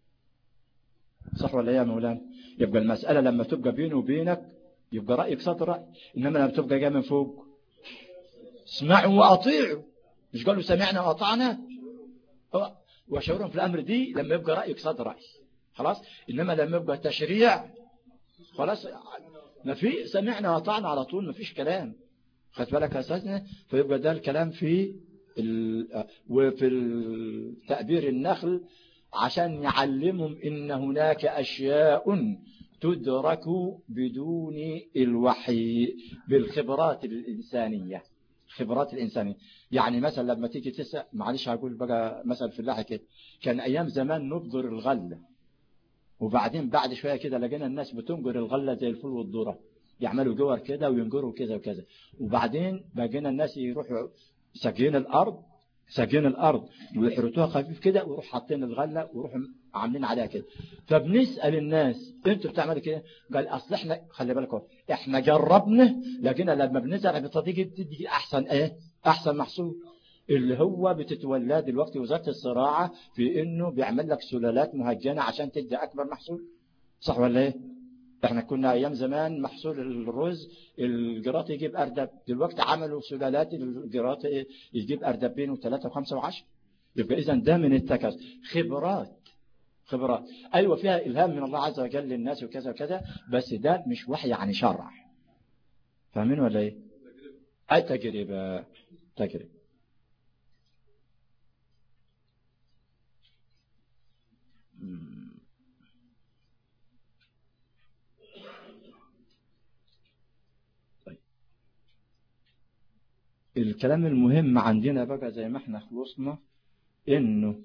صح ولا يا مولانا؟ يبقى المسألة لما تبقى بينه وبينك يبقى رأيك صد رأي، إنما لما تبقى جاي من فوق اسمعوا وأطيعوا. مش قالوا سمعنا وأطعنا وشاورهم في الأمر دي لما يبقى رأيك صد رأي خلاص. إنما لما يبقى تشريع خلاص ما في سمعنا وأطعنا على طول ما فيش كلام. خد بالك أساسنا. فيبقى ده الكلام في وفي التأبير النخل عشان يعلمهم إن هناك أشياء تدرك بدون الوحي بالخبرات الإنسانية. خبرات الإنسانية يعني مثلا لما تيجي تسأل معلش هقول بقى مثلا في اللحظة كده كان أيام زمان نبذر الغلة وبعدين بعد شوية كده لقينا الناس بتنجر الغلة زي الفول والذرة يعملوا جور كده وينجروا كذا وكذا. وبعدين بقينا الناس يروحوا ساقين الأرض ساقين الأرض ويحرتوها خفيف كده ويروح حاطين الغلة ويروحوا عاملين عليها كده. فبنسأل الناس انتوا بتعملوا كده؟ قال أصل احنا خلي بالكم احنا جربنا لقينا لما بنزرع بتدي تدي أحسن ايه أحسن محصول اللي هو بتتولى دلوقتي وزارة الزراعة في انه بيعمل لك سلالات مهجنة عشان تدي أكبر محصول. صح ولا ايه؟ احنا كنا ايام زمان محصول الرز الجراط يجيب اردب، دلوقتي عملوا سلالات الجراط يجيب اردبين وثلاثه وخمسه وعشره. يبقى اذا ده من التكاثر، خبرات خبرات ايوه فيها الهام من الله عز وجل للناس وكذا وكذا، بس ده مش وحي يعني شرع. فاهمين ولا ايه؟ اي تجربه تجربه. طيب الكلام المهم عندنا بقى زي ما احنا خلصنا، انه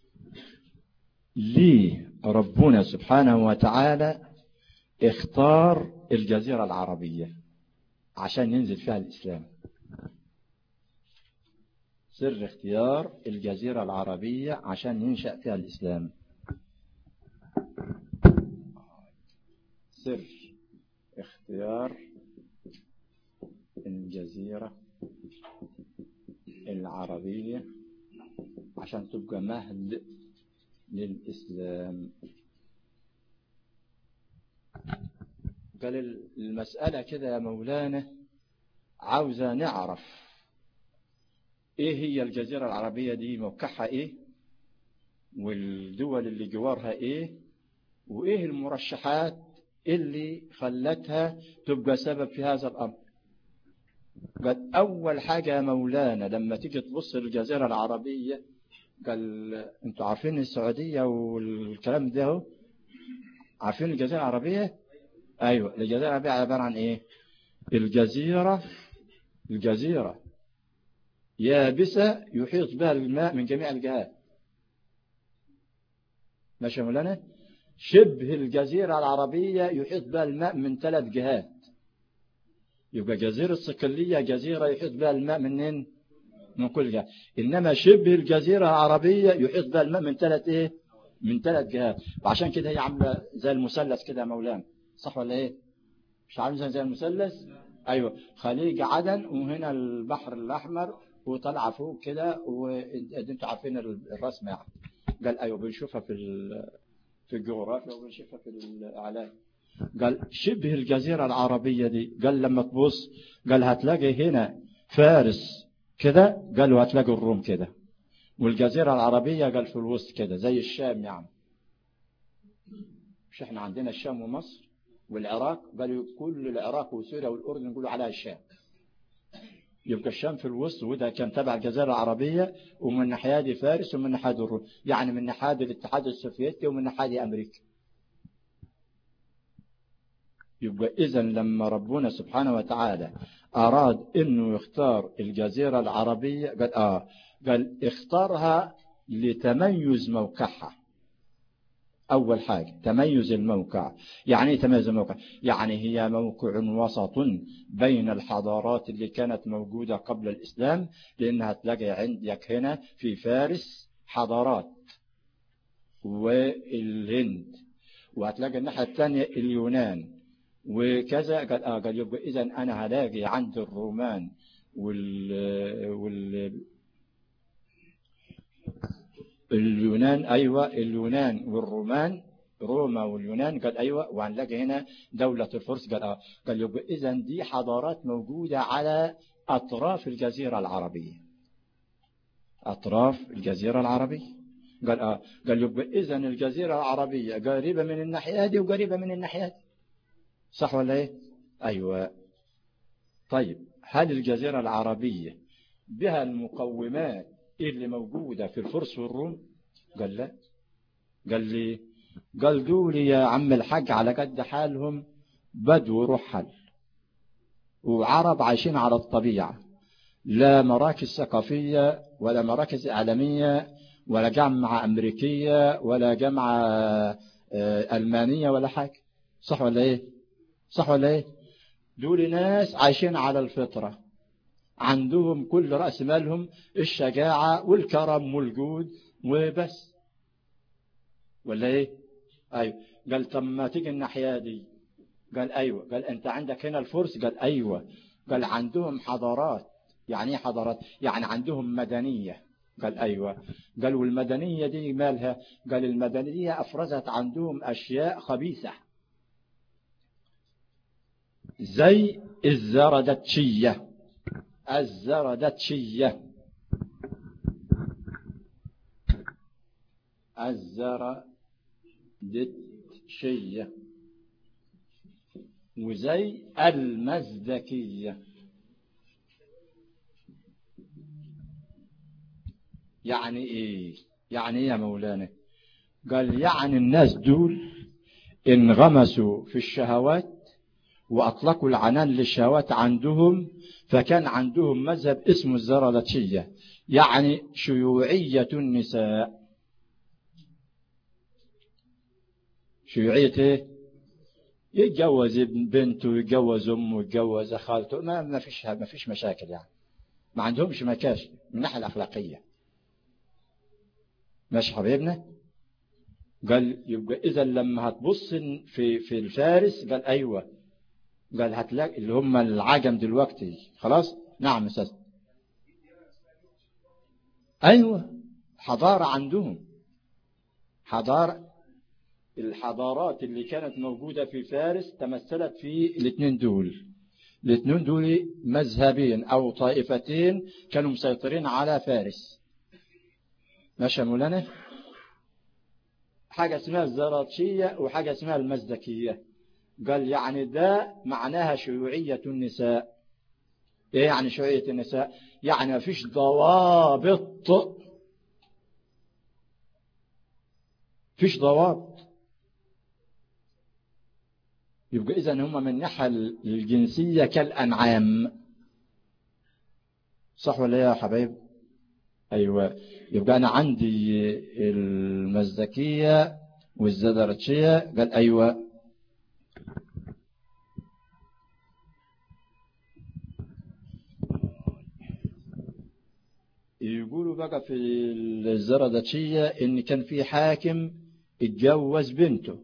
ليه ربنا سبحانه وتعالى اختار الجزيرة العربية عشان ينزل فيها الإسلام. سر اختيار الجزيرة العربية عشان ينشأ فيها الإسلام. سر اختيار الجزيرة العربية عشان تبقى مهد للإسلام. قال المسألة كده يا مولانا عاوزة نعرف ايه هي الجزيرة العربية دي، موقعها ايه، والدول اللي جوارها ايه، وايه المرشحات اللي خلتها تبقى سبب في هذا الامر. قال اول حاجة يا مولانا لما تيجي تبص للجزيرة العربية، قال انتوا عارفين السعودية والكلام ده هو. عارفين الجزيرة العربية؟ ايوه الجزيرة العربية عبارة عن ايه؟ الجزيرة الجزيرة يابسة يحيط بها الماء من جميع الجهات. ماشي يا مولانا؟ شبه الجزيرة العربية يحيط بها الماء من ثلاث جهات. يبقى جزيرة صقلية جزيرة يحيط بها الماء منين؟ من كل جهة. إنما شبه الجزيرة العربية يحيط بها الماء من ثلاث إيه؟ من ثلاث جهات. وعشان كده هي عاملة زي المثلث كده يا مولانا، صح ولا إيه؟ مش عاملة زي المثلث؟ أيوة، خليج عدن وهنا البحر الأحمر وطلع فوق كده، وانتوا عارفين الرسمة يعني. قال أيوة بنشوفها في في الجغرافيا وبنشوفها في الإعلام. قال شبه الجزيرة العربية دي، قال لما تبص قال هتلاقي هنا فارس كده، قال وهتلاقي الروم كده، والجزيرة العربية قال في الوسط كده زي الشام يعني. مش احنا عندنا الشام ومصر والعراق، قالوا كل العراق وسوريا والأردن يقولوا عليها الشام. يبقى الشام في الوسط، وده كان تبع الجزيرة العربية، ومن ناحية دي فارس ومن ناحية الروم، يعني من ناحية الاتحاد السوفيتي ومن ناحية أمريكا. يبقى إذن لما ربنا سبحانه وتعالى أراد إنه يختار الجزيرة العربية قال آه قال اختارها لتميز موقعها. أول حاجة تميز الموقع. يعني ايه تميز الموقع؟ يعني هي موقع وسط بين الحضارات اللي كانت موجودة قبل الإسلام، لأنها تلاقي عندك هنا في فارس حضارات والهند، وهتلاقي الناحية الثانية اليونان وكذا. قال آه قال يبقى إذن أنا هلاقي عند الرومان وال وال اليونان، أيوة اليونان والرومان، روما واليونان، قال أيوة، وهنلاقي هنا دولة الفرس. قال آه قال يبقى إذن دي حضارات موجودة على أطراف الجزيرة العربية، أطراف الجزيرة العربية. قال آه قال يبقى إذن الجزيرة العربية قريبة من الناحية دي وقريبة من الناحية دي، صح ولا إيه؟ أيوة. طيب هل الجزيرة العربية بها المقومات اللي موجودة في الفرس والروم؟ قال لا. قال لي قال دول يا عم الحاج على قد حالهم، بدو رحل وعرب عايشين على الطبيعة، لا مراكز ثقافية ولا مراكز إعلامية ولا جامعة أمريكية ولا جامعة ألمانية ولا حاجة، صح ولا إيه؟ صح ولا إيه؟ دول ناس عايشين على الفطرة، عندهم كل رأس مالهم الشجاعة والكرم والجود وبس، ولا إيه؟ أيوة. قال طب ما تيجي الناحية دي؟ قال أيوة. قال أنت عندك هنا الفرس؟ قال أيوة. قال عندهم حضارات. يعني إيه حضارات؟ يعني عندهم مدنية. قال أيوة. قال والمدنية دي مالها؟ قال المدنية أفرزت عندهم أشياء خبيثة زي الزردتشية. الزردتشية الزردتشية وزي المزدكية. يعني ايه؟ يعني ايه يا مولانا؟ قال يعني الناس دول انغمسوا في الشهوات وأطلقوا العنان للشهوات عندهم، فكان عندهم مذهب اسمه الزردتشية، يعني شيوعية النساء. شيوعية ايه؟ يتجوز بنته، يتجوز امه، يتجوز خالته، ما ما فيش ما فيش مشاكل، يعني ما عندهمش مكاشف من الناحية الأخلاقية. ماشي حبيبنا؟ قال يبقى إذا لما هتبص في في الفارس، قال أيوة، قال هتلاقي اللي هم العجم دلوقتي خلاص. نعم أستاذ. أيوة، حضارة عندهم، حضارة. الحضارات اللي كانت موجودة في فارس تمثلت في الاثنين دول. الاثنين دول مذهبين أو طائفتين كانوا مسيطرين على فارس. ماشي يا مولانا؟ حاجة اسمها الزراتشية وحاجة اسمها المزدكية. قال يعني ده معناها شيوعية النساء. ايه يعني شيوعية النساء؟ يعني ما فيش ضوابط، فيش ضوابط. يبقى إذن هم من الناحية الجنسية كالأنعام. صح ولا يا حبايب؟ أيوة. يبقى أنا عندي المزدكية والزدرتشية. قال أيوة. يقولوا بقى في الزردشية إن كان في حاكم اتجوز بنته.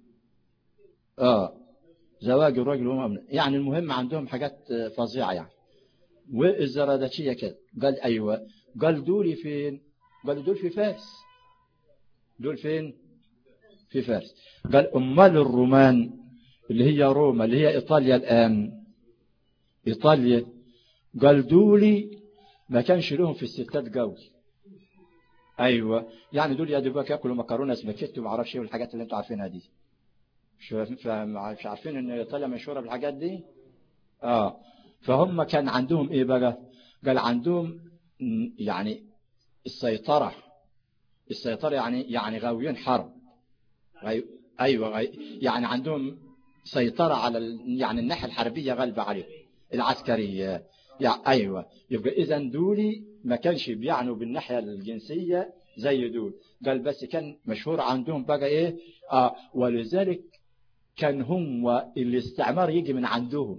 آه زواج الرجل وهم، يعني المهم عندهم حاجات فظيعة يعني. والزردشية كده. قال أيوة. قال دول فين؟ قال دول في فارس. دول فين؟ في فارس. قال أمال الرومان اللي هي روما اللي هي إيطاليا الآن، إيطاليا، قال دولي ما كانش لهم في الستات قوي. أيوة، يعني دول يا دوبك ياكلوا مكرونة سباكيتي وما اعرفش ايه والحاجات اللي انتوا عارفينها دي. مش عارفين ان إيطاليا مشهورة بالحاجات دي؟ اه. فهم كان عندهم ايه بقى؟ قال عندهم يعني السيطرة. السيطرة يعني يعني غاويين حرب. ايوه غي... يعني عندهم سيطرة على ال... يعني الناحية الحربية غالبة عليهم، العسكرية. يعني ايوه. يبقى اذا دولي ما كانش بيعنوا بالناحية الجنسية زي دول. قال بس كان مشهور عندهم بقى ايه؟ اه ولذلك كان هم الاستعمار يجي من عندهم.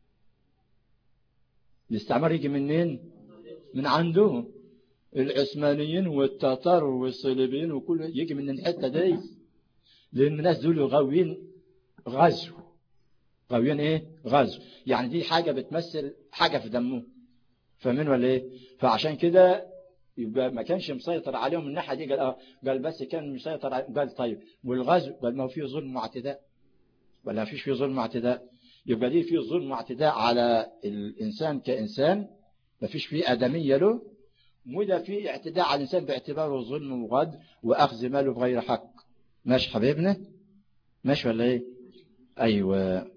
الاستعمار يجي منين؟ من عندهم. العثمانيين والتتار والصليبيين وكل يجي من الحتة دي، لأن الناس دول غاويين غزو. غاويين ايه؟ غزو. يعني دي حاجة بتمثل حاجة في دمه. فاهمين ولا ايه؟ فعشان كده يبقى ما كانش مسيطر عليهم من الناحية دي. قال اه قال بس كان مسيطر علي... قال طيب والغزو؟ قال ما هو فيه ظلم واعتداء ولا ما فيش فيه ظلم واعتداء؟ يبقى دي فيه ظلم واعتداء على الإنسان كإنسان، ما فيش فيه آدمية له، وده فيه اعتداء على الإنسان باعتباره ظلم وغد وأخذ ماله بغير حق. ماشي حبيبنا؟ ماشي ولا ايه؟ أيوة.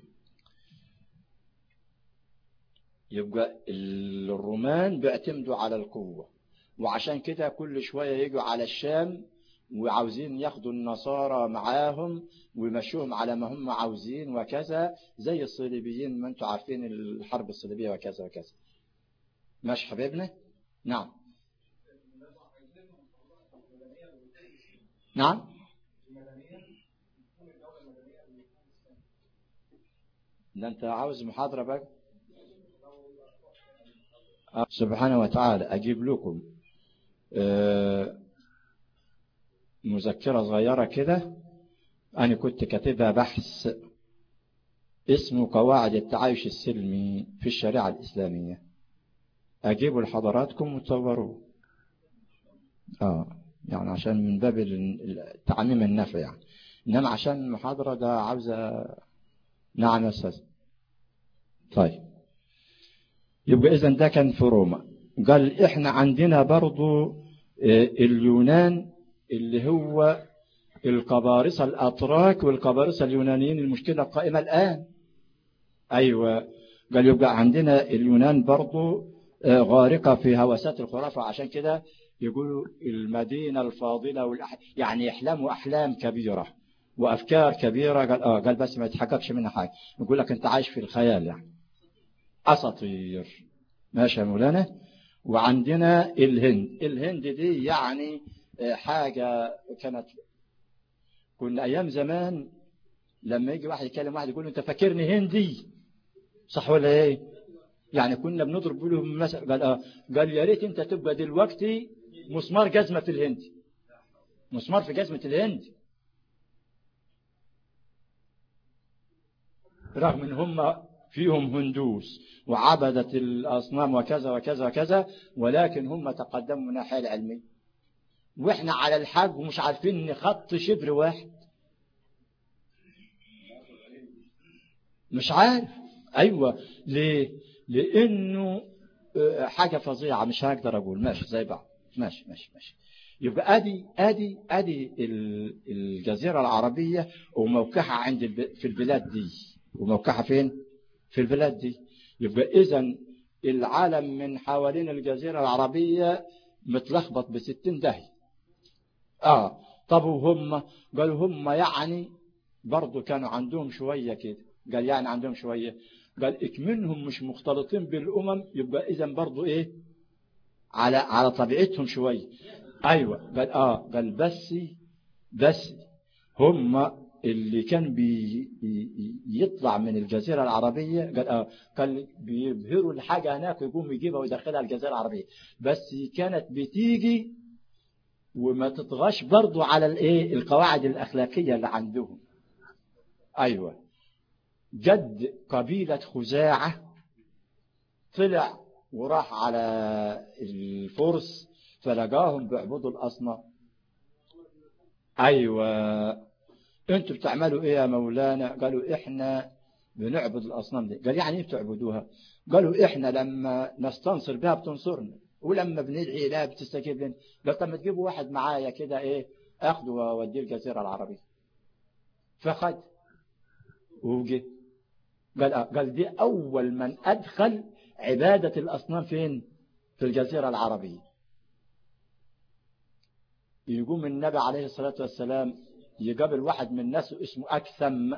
يبقى الرومان بيعتمدوا على القوة، وعشان كده كل شوية يجوا على الشام وعاوزين ياخدوا النصارى معاهم ويمشوهم على ما هم عاوزين وكذا، زي الصليبيين ما انتم عارفين الحرب الصليبية وكذا وكذا. ماشي حبيبنا؟ نعم. نعم. ده انت عاوز محاضرة بقى؟ سبحانه وتعالى أجيب لكم مذكرة صغيرة كده أنا كنت كاتبها بحث اسمه قواعد التعايش السلمي في الشريعة الإسلامية. أجيبوا لحضراتكم وتصوروه. آه يعني عشان من باب تعميم النفع يعني، إنما عشان المحاضرة ده عاوزة. نعم يا أستاذ. طيب يبقى إذن ده كان في روما. قال إحنا عندنا برضو اليونان اللي هو القبارصة الأتراك والقبارصة اليونانيين، المشكلة القائمة الآن. أيوة، قال يبقى عندنا اليونان برضو غارقة في هوسات الخرافة، عشان كده يقولوا المدينة الفاضلة والأح... يعني يحلموا أحلام كبيرة وأفكار كبيرة. قال آه قال بس ما يتحققش منها حاجة، يقول لك أنت عايش في الخيال، يعني أساطير. ماشي يا مولانا. وعندنا الهند. الهند دي يعني حاجة كانت، كنا أيام زمان لما يجي واحد يكلم واحد يقول له أنت فاكرني هندي، صح ولا إيه؟ يعني كنا بنضرب له مثلا. قال آه قال يا ريت أنت تبقى دلوقتي مسمار جزمة في الهند، مسمار في جزمة الهند، رغم ان هم فيهم هندوس وعبدة الأصنام وكذا وكذا وكذا، ولكن هم تقدموا من الناحية العلمية، واحنا على الحج ومش عارفين نخط شبر واحد، مش عارف. ايوه، ليه؟ لانه حاجة فظيعة، مش هقدر اقول. ماشي زي بعض. ماشي ماشي ماشي. يبقى ادي ادي ادي الجزيرة العربية وموقعها عند في البلاد دي، وموقعها فين؟ في البلاد دي. يبقى اذا العالم من حوالين الجزيرة العربية متلخبط بستين داهية. اه طب وهم قالوا هم يعني برضو كانوا عندهم شوية كده. قال يعني عندهم شوية، قال اكمنهم مش مختلطين بالامم، يبقى اذا برضو ايه على على طبيعتهم شوية. ايوه قال اه قال بس بس هم اللي كان بيطلع من الجزيرة العربية، قال اه قال بيبهروا الحاجة هناك ويقوم يجيبها ويدخلها الجزيرة العربية، بس كانت بتيجي وما تطغاش برضو على الايه القواعد الأخلاقية اللي عندهم. ايوه، جد قبيلة خزاعة طلع وراح على الفرس فلقاهم بيعبدوا الأصنام. ايوه، انتوا بتعملوا ايه يا مولانا؟ قالوا احنا بنعبد الاصنام دي. قال يعني ايه بتعبدوها؟ قالوا احنا لما نستنصر بها بتنصرنا، ولما بندعي لها بتستجيب لنا. قال طب ما تجيبوا واحد معايا كده ايه اخده واوديه الجزيره العربيه. فخد وجه. قال قال دي اول من ادخل عباده الاصنام فين؟ في الجزيره العربيه. يقوم النبي عليه الصلاه والسلام يقابل واحد من الناس اسمه أكثم،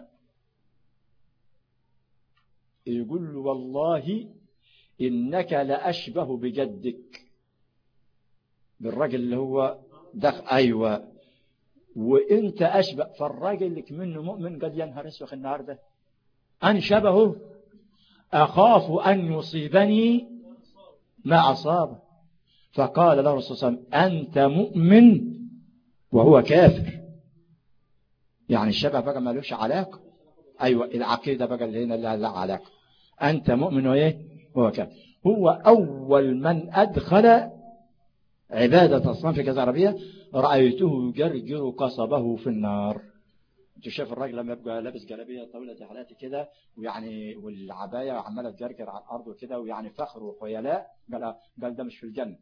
يقول له والله إنك لأشبه بجدك، بالراجل اللي هو دخل. أيوة، وإنت أشبه. فالراجل لك منه مؤمن قد ينهر اسوخ النهاردة أن شبهه أخاف أن يصيبني ما أصابه. فقال له الرسول صلى الله عليه وسلم أنت مؤمن وهو كافر. يعني الشبه بقى ما لهش علاقة. أيوة، العقيدة بقى اللي هنا لا علاقة. أنت مؤمن وإيه هو كافر. هو أول من أدخل عبادة أصنام في الجزيرة العربية رأيته يجرجر قصبه في النار. أنت شايف الراجل لما يبقى لابس جلابية طويلة زي حالاتي كده، ويعني والعباية عمالة تجرجر على الأرض وكده، ويعني فخر وخيلاء، قال قال ده مش في الجنة.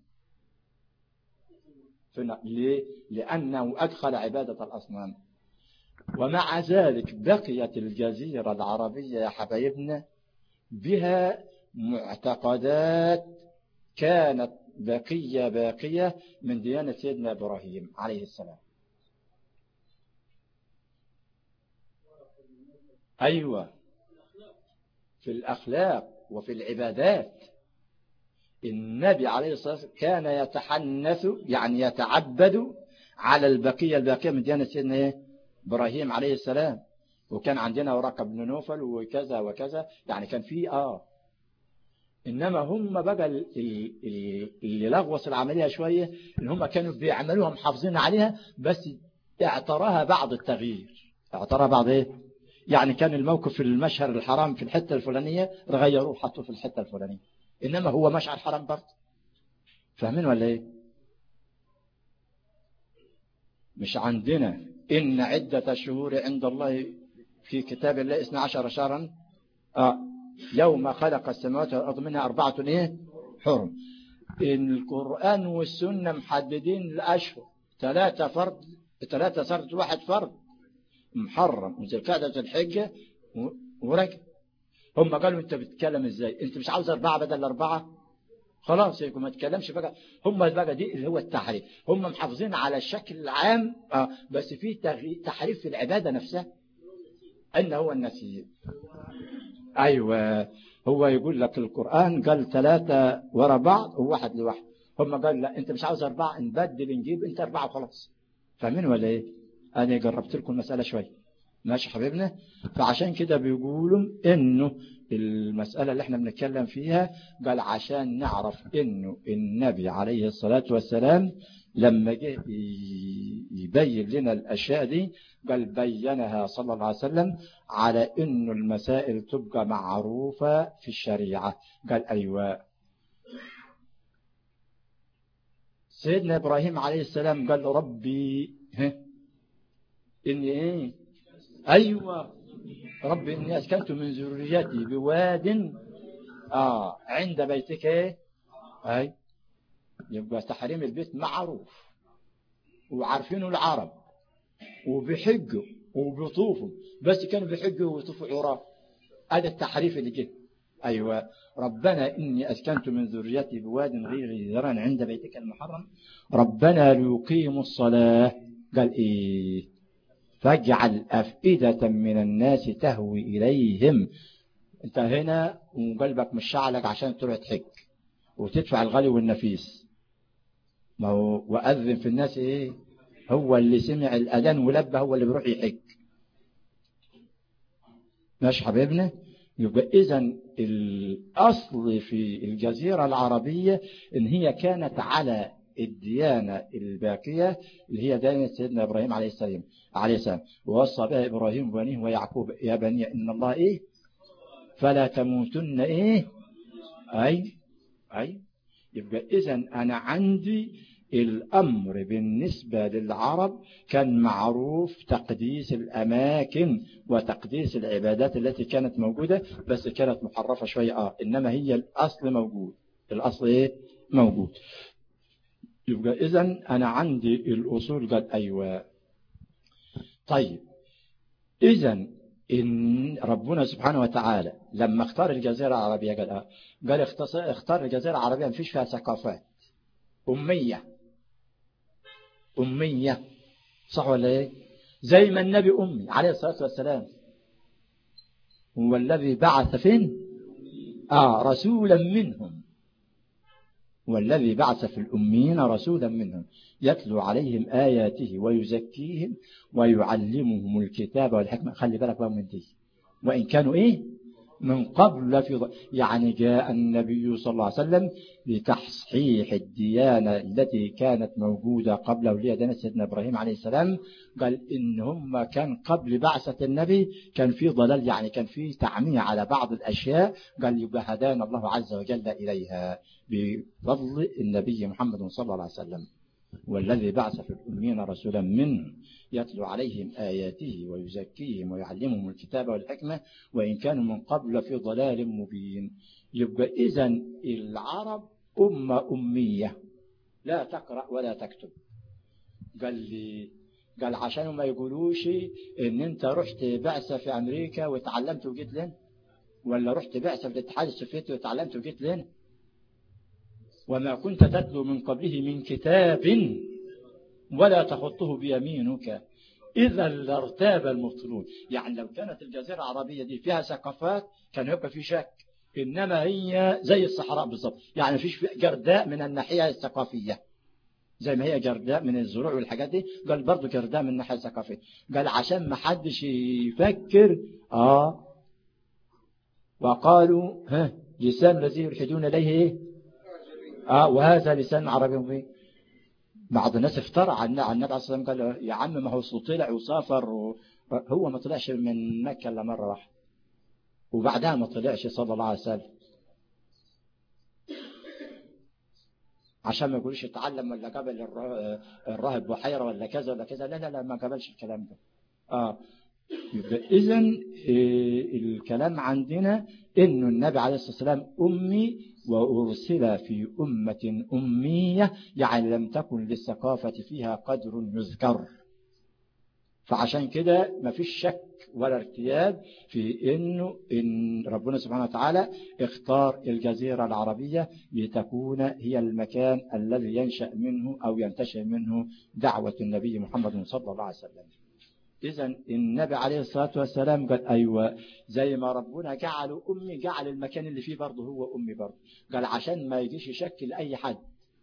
في النار. ليه؟ لأنه أدخل عبادة الأصنام. ومع ذلك بقيت الجزيرة العربية يا حبايبنا بها معتقدات كانت باقية باقية من ديانة سيدنا إبراهيم عليه السلام. أيوة، في الأخلاق وفي العبادات. النبي عليه الصلاة والسلام كان يتحنث يعني يتعبد على البقية الباقية من ديانة سيدنا إبراهيم عليه السلام. وكان عندنا ورقة بن نوفل وكذا وكذا، يعني كان في آه إنما هم بقى اللي لغوص العملية شوية إن هم كانوا بيعملوها محافظين عليها، بس اعتراها بعض التغيير. اعتراها بعض إيه؟ يعني كان الموقف في المشهر الحرام في الحتة الفلانية غيروه حطوه في الحتة الفلانية، إنما هو مشعر حرام برضه. فاهمين ولا إيه؟ مش عندنا إن عدة الشهور عند الله في كتاب الله اثنا عشر شهرا آه يوم خلق السماوات والأرض منها أربعة إيه حرم. القرآن والسنة محددين الأشهر ثلاثة فرد ثلاثة فرد واحد فرد محرم ذي القعدة ذي الحجة ورجب. هم قالوا أنت بتتكلم إزاي؟ أنت مش عاوز أربعة بدل أربعة؟ خلاص يكون ما تتكلمش بقى. هم بقى دي اللي هو التحريف. هم محافظين على الشكل العام آه بس في تحريف في العبادة نفسها أنه هو النسيء. أيوة هو يقول لك القرآن قال ثلاثة ورا بعض وواحد لواحد. هم قال لا أنت مش عاوز أربعة نبدل نجيب أنت أربعة وخلاص. فاهمين ولا إيه؟ أنا جربت لكم المسألة شوي ماشي حبيبنا. فعشان كده بيقولوا إنه المسألة اللي احنا بنتكلم فيها قال عشان نعرف إنه النبي عليه الصلاة والسلام لما جه يبين لنا الأشياء دي قال بينها صلى الله عليه وسلم على إنه المسائل تبقى معروفة في الشريعة. قال أيوة سيدنا إبراهيم عليه السلام قال ربي ها إني إيه أيوة ربي إني أسكنت من ذريتي بواد آه عند بيتك إيه أي يبقى تحريم البيت معروف وعارفينه العرب وبيحجوا وبيطوفوا بس كانوا بيحجوا ويطوفوا عراة. هذا التحريف اللي جه. أيوة ربنا إني أسكنت من ذريتي بواد غير ذي زرع عند بيتك المحرم ربنا ليقيموا الصلاة قال إيه فاجعل أفئدة من الناس تهوي إليهم. أنت هنا وقلبك مش شعلك عشان تروح تحج وتدفع الغالي والنفيس. ما هو وأذن في الناس إيه هو اللي سمع الأذان ولبه هو اللي بيروح يحج. ماشي حبيبنا. يبقى إذن الأصل في الجزيرة العربية إن هي كانت على الديانة الباقية اللي هي ديانة سيدنا إبراهيم عليه السلام عليه السلام ووصى بها إبراهيم بنيه ويعقوب يا بني إن الله إيه فلا تموتن إيه أي أي. يبقى إذن أنا عندي الأمر بالنسبة للعرب كان معروف تقديس الأماكن وتقديس العبادات التي كانت موجودة بس كانت محرفة شوية آه إنما هي الأصل موجود. الأصل إيه موجود. يبقى إذن أنا عندي الأصول قال أيوة. طيب إذن إن ربنا سبحانه وتعالى لما اختار الجزيرة العربية قال آه قال اختار الجزيرة العربية ما فيش فيها ثقافات أمية أمية صح ولا إيه زي ما النبي أمي عليه الصلاة والسلام هو الذي بعث فين آه رسولا منهم والذي بعث في الأمين رسولا منهم يتلو عليهم آياته ويزكيهم ويعلمهم الكتاب والحكمة. خلي بالك بقى من دي وإن كانوا إيه من قبل في ض... يعني جاء النبي صلى الله عليه وسلم لتصحيح الديانة التي كانت موجودة قبل ولي ديانة سيدنا إبراهيم عليه السلام. قال إن هم كان قبل بعثة النبي كان في ضلال يعني كان في تعمية على بعض الأشياء. قال يبقى هدانا الله عز وجل إليها بفضل النبي محمد صلى الله عليه وسلم والذي بعث في الأمين رسولا منهم يتلو عليهم آياته ويزكيهم ويعلمهم الكتاب والحكمة وإن كانوا من قبل في ضلال مبين. يبقى إذن العرب أمة أمية لا تقرأ ولا تكتب. قال لي قال عشان ما يقولوش إن أنت رحت بعثة في أمريكا وتعلمت وجيت لنا ولا رحت بعثة في الاتحاد السوفيتي وتعلمت وجيت لنا وما كنت تتلو من قبله من كتاب ولا تخطه بيمينك إذا لارتاب المبطلون. يعني لو كانت الجزيرة العربية دي فيها ثقافات كان يبقى في شك إنما هي زي الصحراء بالضبط. يعني فيش جرداء من الناحية الثقافية زي ما هي جرداء من الزروع والحاجات دي. قال برضو جرداء من الناحية الثقافية. قال عشان ما حدش يفكر آه وقالوا ها لسان الذي يلحدون إليه إيه آه وهذا لسان عربي مبين. بعض الناس افترع عن النبي عليه الصلاة والسلام قال يا عم ما هو طلع وسافر و... هو ما طلعش من مكة إلا مرة واحدة وبعدها ما طلعش صلى الله عليه وسلم عشان ما يقولش اتعلم ولا قبل الراهب بحيرة ولا كذا ولا كذا. لا لا لا ما قبلش الكلام ده. آه يبقى إذن الكلام عندنا إنه النبي عليه الصلاة والسلام أمي وأرسل في أمة أمية، يعني لم تكن للثقافة فيها قدر يذكر. فعشان كده ما فيش شك ولا ارتياب في إنه إن ربنا سبحانه وتعالى اختار الجزيرة العربية لتكون هي المكان الذي ينشأ منه أو ينتشر منه دعوة النبي محمد صلى الله عليه وسلم. إذن النبي عليه الصلاة والسلام قال أيوة زي ما ربنا جعله أمي جعل المكان اللي فيه برضه هو أمي برضه، قال عشان ما يجيش يشكل أي حد.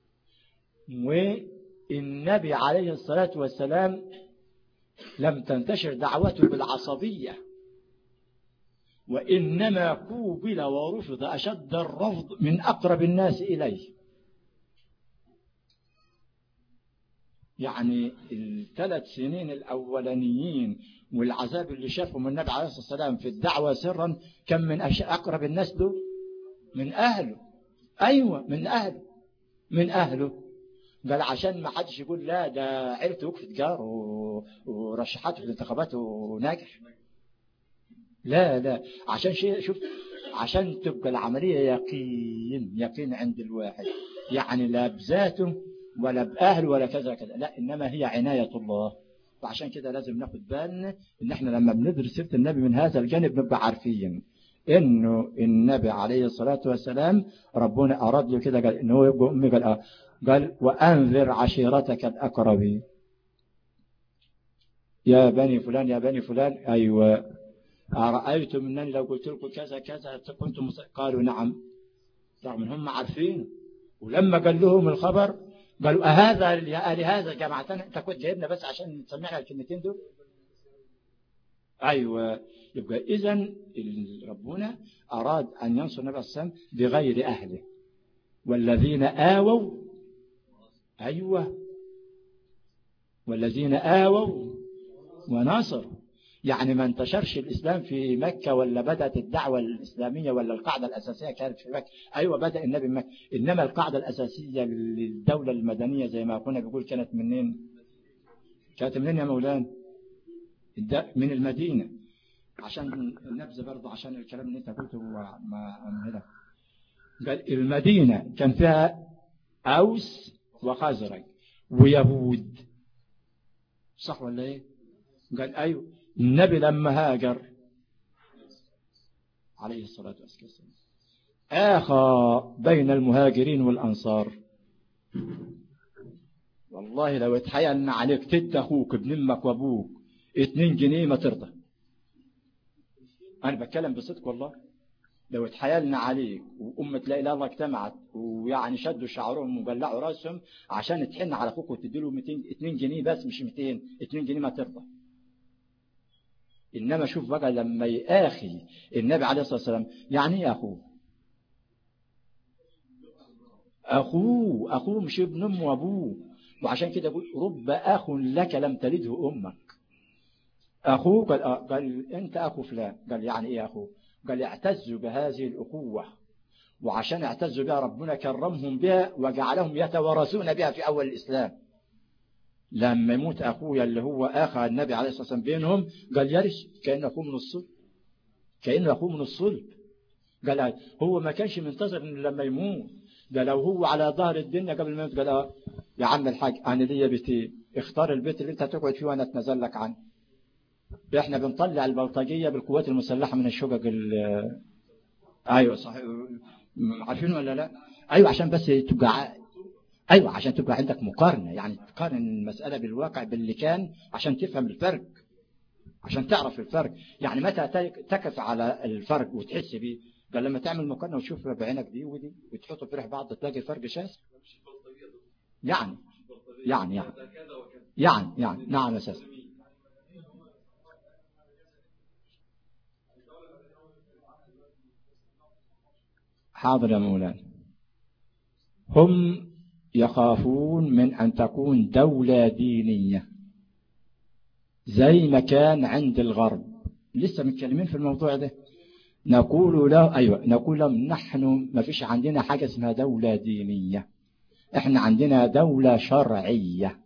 والنبي عليه الصلاة والسلام لم تنتشر دعوته بالعصبية، وإنما قوبل ورفض أشد الرفض من أقرب الناس إليه. يعني الثلاث سنين الأولانيين والعذاب اللي شافه من النبي عليه الصلاة والسلام في الدعوة سرا كم من أقرب الناس له؟ من أهله. أيوة من أهله من أهله. قال عشان ما حدش يقول لا ده عرفت وقف تجار ورشحته في الانتخابات وناجح. لا لا عشان شيء شوف عشان تبقى العملية يقين يقين عند الواحد، يعني لا بذاته ولا بأهله ولا كذا كذا، لا إنما هي عناية الله. فعشان كده لازم ناخد بالنا إن إحنا لما بندرس سيرة النبي من هذا الجانب نبقى عارفين إنه النبي عليه الصلاة والسلام ربنا أراد له كده، قال إنه هو يبقى أمي، قال آه قال وأنذر عشيرتك الأقربين. يا بني فلان يا بني فلان أيوة أرأيتم أنني لو قلت لكم كذا كذا كنتم؟ قالوا نعم، رغم أن هم عارفين. ولما قال لهم الخبر قالوا أهذا لهذا جماعتنا، أنت كنت جايبنا بس عشان تسمعنا الكلمتين دول؟ أيوة. يبقى إذن ربنا أراد أن ينصر النبي صلى الله عليه وسلم بغير أهله، والذين آووا أيوة والذين آووا وناصروا. يعني ما انتشرش الإسلام في مكة ولا بدأت الدعوة الإسلامية ولا القاعدة الأساسية كانت في مكة. أيوة بدأ النبي مكة، إنما القاعدة الأساسية للدولة المدنية زي ما كنا بيقول كانت منين؟ كانت منين يا مولانا؟ من المدينة. عشان النبذة برضه عشان الكلام اللي انت قلته ما أمهلك. قال المدينة كان فيها أوس وخزرج ويهود، صح ولا ايه؟ قال أيوة. النبي لما هاجر عليه الصلاة والسلام آخى بين المهاجرين والأنصار. والله لو اتحيلنا عليك تد أخوك ابن أمك وأبوك اتنين جنيه ما ترضى. أنا بتكلم بصدق والله. لو اتحيلنا عليك وأمة لا إله إلا الله اجتمعت ويعني شدوا شعرهم وبلعوا راسهم عشان تحن على أخوك وتديله مئتين اتنين جنيه بس، مش مئتين، اتنين جنيه ما ترضى. إنما شوف بقى لما يأخي النبي عليه الصلاة والسلام، يعني ايه أخوه؟ أخوه أخوه مش ابن أمه وأبوه. وعشان كده يقول رب أخ لك لم تلده أمك. أخوه قال, قال أنت أخو فلان. قال يعني إيه أخوه؟ قال يعتزوا بهذه الأخوة، وعشان اعتزوا بها ربنا كرمهم بها وجعلهم يتوارثون بها في أول الإسلام. لما يموت أخويا اللي هو آخى النبي عليه الصلاة والسلام بينهم قال يرث كأنه أخوه من الصلب، كأنه أخوه من الصلب. قال هو ما كانش منتظر لما يموت، ده لو هو على ظهر الدنيا قبل ما يموت قال آه يا عم الحاج أنا ليا بيتين، اختار البيت اللي أنت تقعد فيه وأنا أتنازل لك عنه. إحنا بنطلع البلطجية بالقوات المسلحة من الشقق ال أيوة صحيح، عارفين ولا لا؟ أيوة عشان بس تبقى أيوة عشان تبقى عندك مقارنة، يعني تقارن المسألة بالواقع باللي كان عشان تفهم الفرق، عشان تعرف الفرق. يعني متى تكف على الفرق وتحس بيه؟ قال لما تعمل مقارنة وتشوف بعينك دي ودي وتحطه في ريح بعض تلاقي الفرق شاسع. يعني يعني يعني يعني يعني نعم أساسا. حاضر يا مولانا. هم يخافون من أن تكون دولة دينية زي ما كان عند الغرب. لسه متكلمين في الموضوع ده. نقول له أيوة نقول لهم نحن ما فيش عندنا حاجة اسمها دولة دينية، احنا عندنا دولة شرعية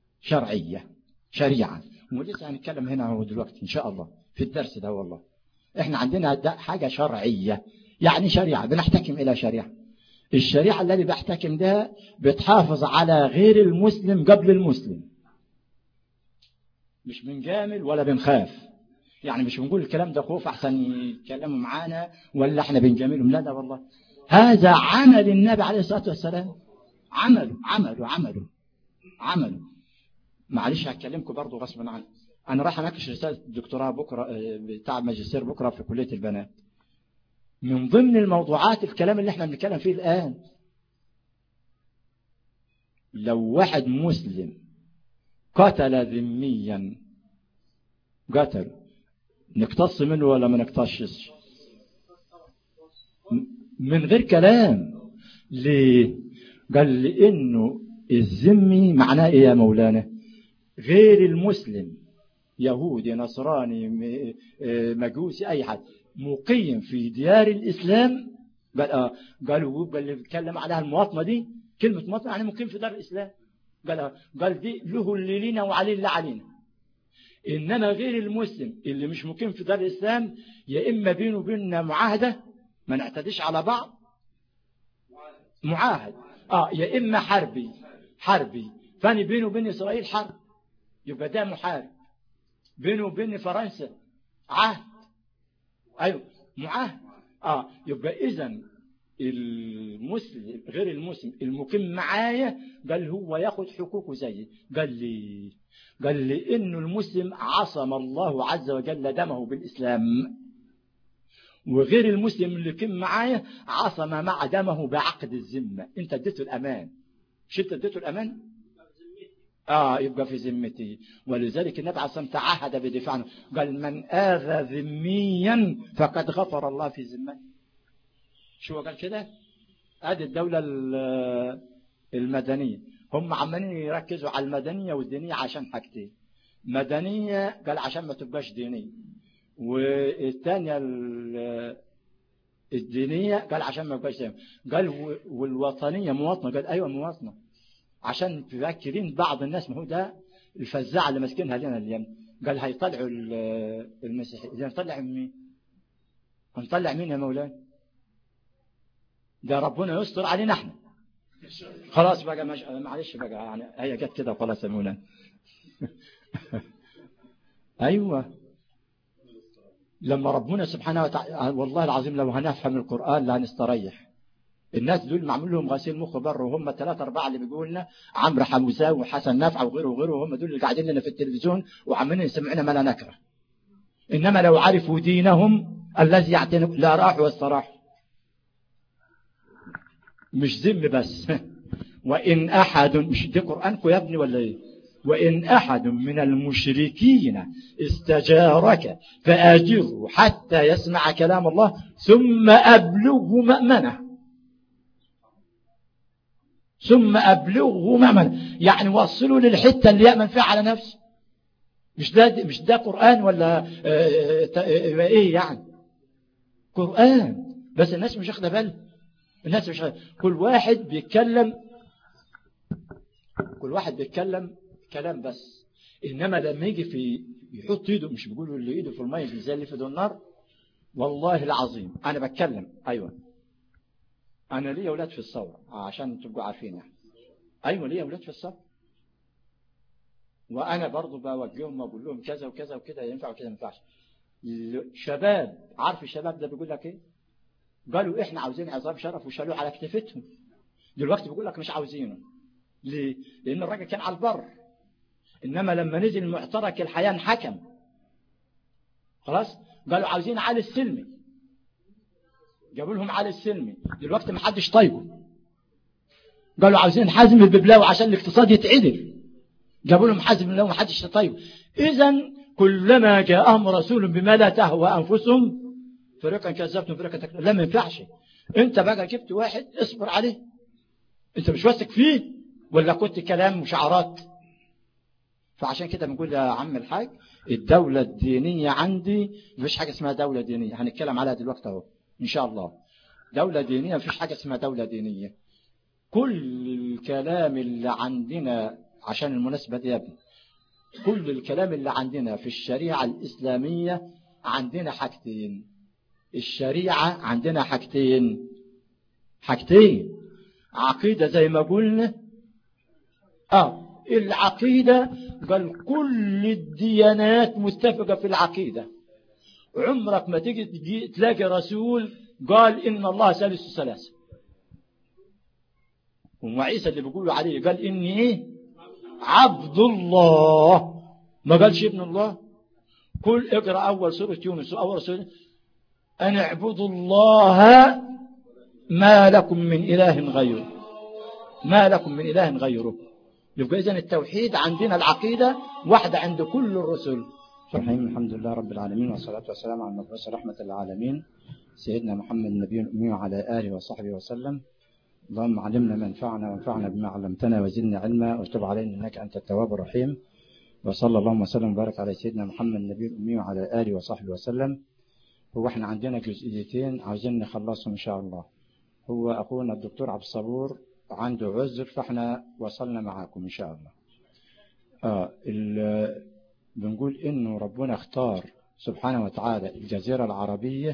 شرعية شريعة. ولسه هنتكلم هنا هو دلوقتي إن شاء الله في الدرس ده والله. احنا عندنا حاجة شرعية، يعني شريعة بنحتكم إلى شريعة. الشريعة التي بحتكم ده بتحافظ على غير المسلم قبل المسلم، مش بنجامل ولا بنخاف، يعني مش بنقول الكلام ده خوف أحسن يتكلموا معانا ولا احنا بنجاملهم، لا ده والله هذا عمل النبي عليه الصلاة والسلام، عمله عمله عمله عمله. معلش هتكلمكم برضو غصبا عني، أنا راح أناقش رسالة الدكتوراه بكرة بتاع ماجستير بكرة في كلية البنات. من ضمن الموضوعات الكلام اللي احنا بنتكلم فيه الآن، لو واحد مسلم قتل ذميا قتل نقتص منه ولا ما نقتصش؟ من غير كلام. ليه؟ قال لأنه الذمي معناه إيه يا مولانا؟ غير المسلم، يهودي نصراني مجوسي أي حد مقيم في ديار الإسلام، قال آه قالوا قال اللي بيتكلم عليها المواطنة دي، كلمة مواطنة يعني مقيم في دار الإسلام، قال آه قال دي له اللي لنا وعليه اللي علينا. إنما غير المسلم اللي مش مقيم في دار الإسلام، يا إما بينه وبيننا معاهدة ما نعتديش على بعض، معاهد آه يا إما حربي حربي فاني بينه وبين إسرائيل حرب، يبقى ده محارب. بينه وبين فرنسا عهد، أيوه معاهد آه يبقى إذن المسلم غير المسلم المقيم معايا قال هو ياخد حقوقه زي قال لي قال لي إنه المسلم عصم الله عز وجل دمه بالإسلام، وغير المسلم اللي كان معايا عصم مع دمه بعقد الذمة. انت اديته الأمان، مش انت اديته الأمان؟ آه يبقى في ذمتي. ولذلك النبي عليه الصلاة والسلام تعهد بدفاع عنه، قال من آذى ذميا فقد غفر الله في ذمته. شو قال كده؟ هذه الدولة المدنية، هم عمالين يركزوا على المدنية والدينية عشان حاجتين، مدنية قال عشان ما تبقاش دينية، والثانية الدينية قال عشان ما يبقاش دينية، قال والوطنية مواطنة، قال أيوة مواطنة عشان تذكرين بعض الناس، ما هو ده الفزاعة اللي ماسكينها لنا اليوم، قال هيطلعوا المسيحيين، إذا نطلع مين؟ هنطلع مين يا مولانا؟ ده ربنا يستر علينا احنا. خلاص بقى مش... معلش بقى يعني هي جت كده وخلاص يا مولانا. ايوه لما ربنا سبحانه وتعالى والله العظيم لو هنفهم القرآن لا هنستريح. الناس دول معمول لهم غسيل مخ بره، وهم ثلاثة أربعة اللي بيقولوا لنا عمرو حموزة وحسن نافع وغيره وغيره، هم دول اللي قاعدين لنا في التلفزيون وعمالين يسمعنا ما لا نكره. إنما لو عرفوا دينهم الذي يعتنق لا راحوا واستراحوا. مش ذم بس وإن أحد، مش دي قرآنكم يا ابني ولا إيه؟ وإن أحد من المشركين استجارك فأجره حتى يسمع كلام الله ثم أبلغه مأمنه، ثم أبلغه مأمنه يعني وصلوا للحتة اللي يأمن فيها على نفسه. مش ده مش ده قرآن ولا إيه يعني؟ قرآن بس الناس مش واخده بالها، الناس مش واخده. كل واحد بيتكلم كل واحد بيتكلم كلام بس، إنما لما يجي في يحط ايده، مش بيقولوا اللي ايده في الماء زي اللي في النار. والله العظيم أنا بتكلم أيوة، أنا لي أولاد في الثورة عشان تبقوا عارفين يعني. أيوة لي أولاد في الثورة، وأنا برضو بوجههم وأقول لهم كذا وكذا وكذا ينفع وكذا ما ينفعش. شباب عارف الشباب ده بيقول لك إيه؟ قالوا إحنا عاوزين عظام شرف وشالوه على كتفتهم. دلوقتي بيقول لك مش عاوزينه. ليه؟ لأن الراجل كان على البر، إنما لما نزل معترك الحياة انحكم خلاص. قالوا عاوزين علي السلمي، جابوا لهم علي السلمي، دلوقتي ما حدش طيبه. قالوا عاوزين حازم الببلاوي عشان الاقتصاد يتعدل، جابوا لهم حازم الببلاوي ما حدش طيبه. إذن كلما جاءهم رسول بما لا تهوى أنفسهم فريقا كذبتم فريقا تكذبون. لا ما ينفعش. أنت بقى جبت واحد اصبر عليه، أنت مش واثق فيه ولا كنت كلام وشعارات؟ فعشان كده بنقول يا عم الحاج الدولة الدينية عندي مفيش حاجة اسمها دولة دينية، هنتكلم عليها دلوقتي اهو إن شاء الله. دولة دينية مفيش حاجة اسمها دولة دينية. كل الكلام اللي عندنا عشان المناسبة دي يا ابني، كل الكلام اللي عندنا في الشريعة الإسلامية عندنا حاجتين، الشريعة عندنا حاجتين حاجتين عقيدة زي ما قلنا. اه العقيدة قال كل الديانات متفقة في العقيدة. عمرك ما تيجي تجي تلاقي رسول قال إن الله ثالث ثلاثة. وعيسى اللي بيقولوا عليه قال إني إيه عبد الله، ما قالش ابن الله. كل اقرأ أول سورة يونس أول سورة أن اعبدوا الله ما لكم من إله غيره، ما لكم من إله غيره. يبقى إذن التوحيد عندنا العقيدة واحدة عند كل الرسل. الرحيم. الحمد لله رب العالمين، والصلاة والسلام على المبعوث رحمة للعالمين سيدنا محمد النبي الأمي وعلى آله وصحبه وسلم. اللهم علمنا ما ينفعنا وانفعنا بما علمتنا وزدنا علما وتب علينا إنك أنت التواب الرحيم. وصلى اللهم وسلم وبارك على سيدنا محمد النبي الأمي وعلى آله وصحبه وسلم. هو احنا عندنا جزئيتين عاوزين نخلصهم إن شاء الله. هو أخونا الدكتور عبد الصبور عنده عذر فاحنا وصلنا معاكم إن شاء الله. آه بنقول إنه ربنا اختار سبحانه وتعالى الجزيرة العربية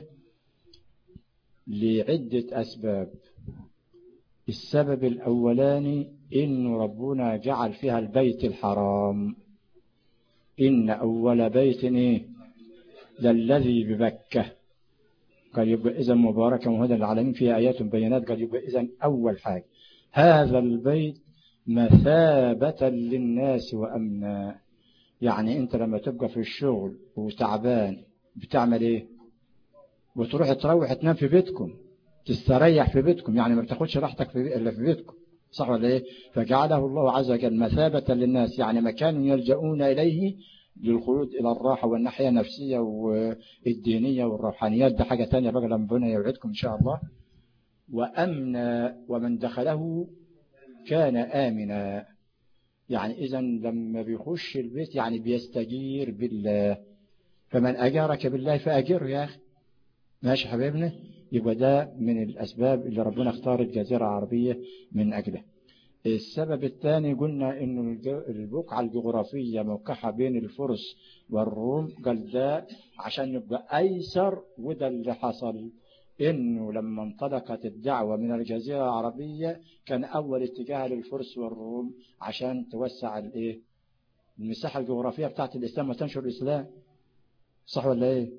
لعدة أسباب. السبب الأولاني إنه ربنا جعل فيها البيت الحرام. إن أول بيت إيه للذي بمكة، قال يبقى إذن مباركة وهدى للعالمين فيها آيات بينات. قال يبقى إذن أول حاجة هذا البيت مثابة للناس وأمنا. يعني أنت لما تبقى في الشغل وتعبان بتعمل إيه؟ وتروح تروح تنام في بيتكم، تستريح في بيتكم، يعني ما بتاخدش راحتك في إلا في بيتكم، صح ولا إيه؟ فجعله الله عز وجل مثابة للناس، يعني مكان يلجؤون إليه للخلود إلى الراحة والناحية النفسية والدينية والروحانيات. ده حاجة تانية بقى لما ربنا يوعدكم إن شاء الله. وأمنا ومن دخله كان آمنا. يعني إذا لما بيخش البيت يعني بيستجير بالله. فمن أجارك بالله فأجره يا أخي. ماشي حبيبنا. يبقى ده من الأسباب اللي ربنا اختار الجزيرة العربية من أجله. السبب الثاني قلنا إنه البقعة الجغرافية موقعها بين الفرس والروم. قال ده عشان يبقى أيسر. وده اللي حصل إنه لما انطلقت الدعوة من الجزيرة العربية كان أول اتجاه للفرس والروم عشان توسع الإيه المساحة الجغرافية بتاعت الإسلام وتنشر الإسلام، صح ولا إيه؟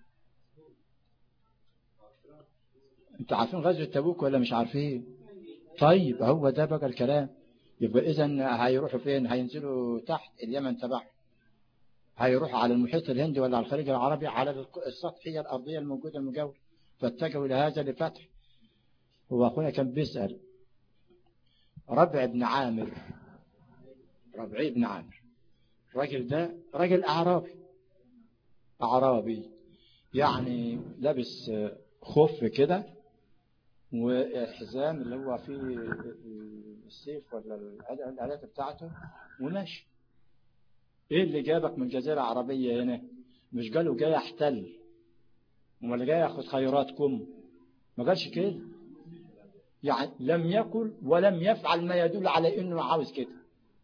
أنت عارفين غزوة تبوك ولا مش عارفين؟ طيب هو ده بقى الكلام. يبقى إذن هيروحوا فين؟ هينزلوا تحت اليمن تبعهم، هيروحوا على المحيط الهندي ولا على الخليج العربي على السطحية الأرضية الموجودة المجاورة، فاتجهوا إلى هذا لفتح. هو أخونا كان بيسأل ربع بن عامر، ربعي بن عامر، الراجل ده راجل أعرابي أعرابي يعني لابس خف كده وحزام اللي هو فيه السيف ولا الآلات بتاعته وماشي. ايه اللي جابك من الجزيرة العربية هنا؟ مش قالوا جاي احتل ولا جاي اخد خيراتكم؟ ما قالش كده. يعني لم يقل ولم يفعل ما يدل على انه عاوز كده.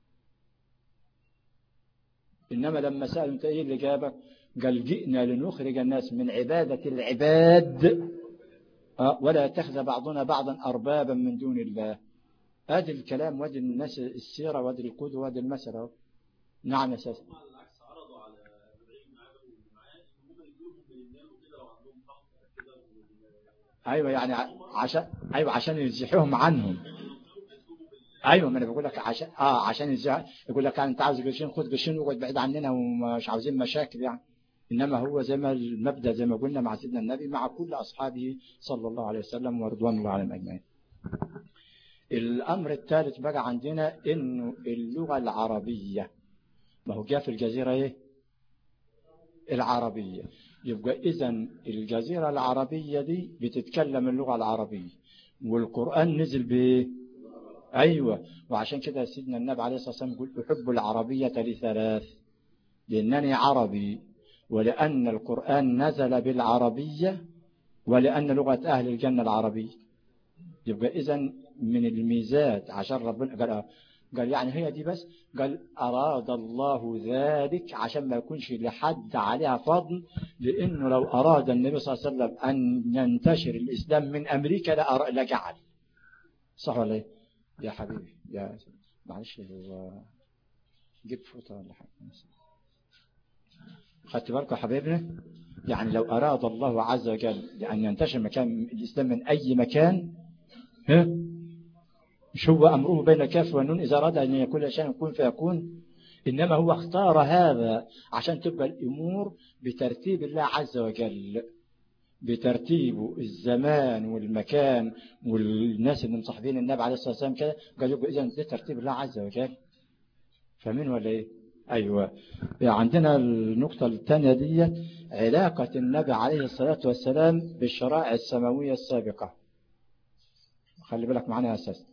انما لما سألوا انت ايه اللي جابك؟ قال جئنا لنخرج الناس من عبادة العباد ولا يتخذ بعضنا بعضا أربابا من دون الله. هذا الكلام وادي الناس السيرة وادي القدوة وادي المسألة. نعم أساسا. أيوة يعني عشان أيوة عشان يزيحوهم عنهم. أيوة ما أنا بقول لك عشان آه عشان يزيح. يقول لك أنت عاوز قرشين خد قرشين وقعد بعيد عننا ومش عاوزين مشاكل يعني. إنما هو زي ما المبدأ زي ما قلنا مع سيدنا النبي مع كل أصحابه صلى الله عليه وسلم ورضوان الله عليهم أجمعين. الأمر الثالث بقى عندنا إنه اللغة العربية، ما هو جاء في الجزيرة إيه؟ العربية. يبقى إذن الجزيرة العربية دي بتتكلم اللغة العربية والقرآن نزل بإيه؟ أيوة. وعشان كده سيدنا النبي عليه الصلاة والسلام يقول أحب العربية لثلاث: لأنني عربي، ولأن القرآن نزل بالعربية، ولأن لغة أهل الجنة العربية. يبقى إذن من الميزات عشان ربنا قال قال يعني هي دي بس؟ قال أراد الله ذلك عشان ما يكونش لحد عليها فضل، لأنه لو أراد النبي صلى الله عليه وسلم أن ينتشر الإسلام من أمريكا لجعل. صح ولا إيه؟ يا حبيبي يا معلش هو جيب فوطة ولا حاجة. خدت بالكم يا حبيبنا؟ يعني لو أراد الله عز وجل أن ينتشر مكان الإسلام من أي مكان، ها؟ مش هو أمره بين الكاف والنون إذا أراد أن يكون شيئا يكون فيكون، إنما هو اختار هذا عشان تبقى الأمور بترتيب الله عز وجل، بترتيب الزمان والمكان والناس اللي مصاحبين النبي عليه الصلاة والسلام كده. قال يبقى إذا ده ترتيب الله عز وجل. فاهمين ولا إيه؟ أيوة. عندنا النقطة الثانية دي علاقة النبي عليه الصلاة والسلام بالشرائع السماوية السابقة. خلي بالك معنا يا أساس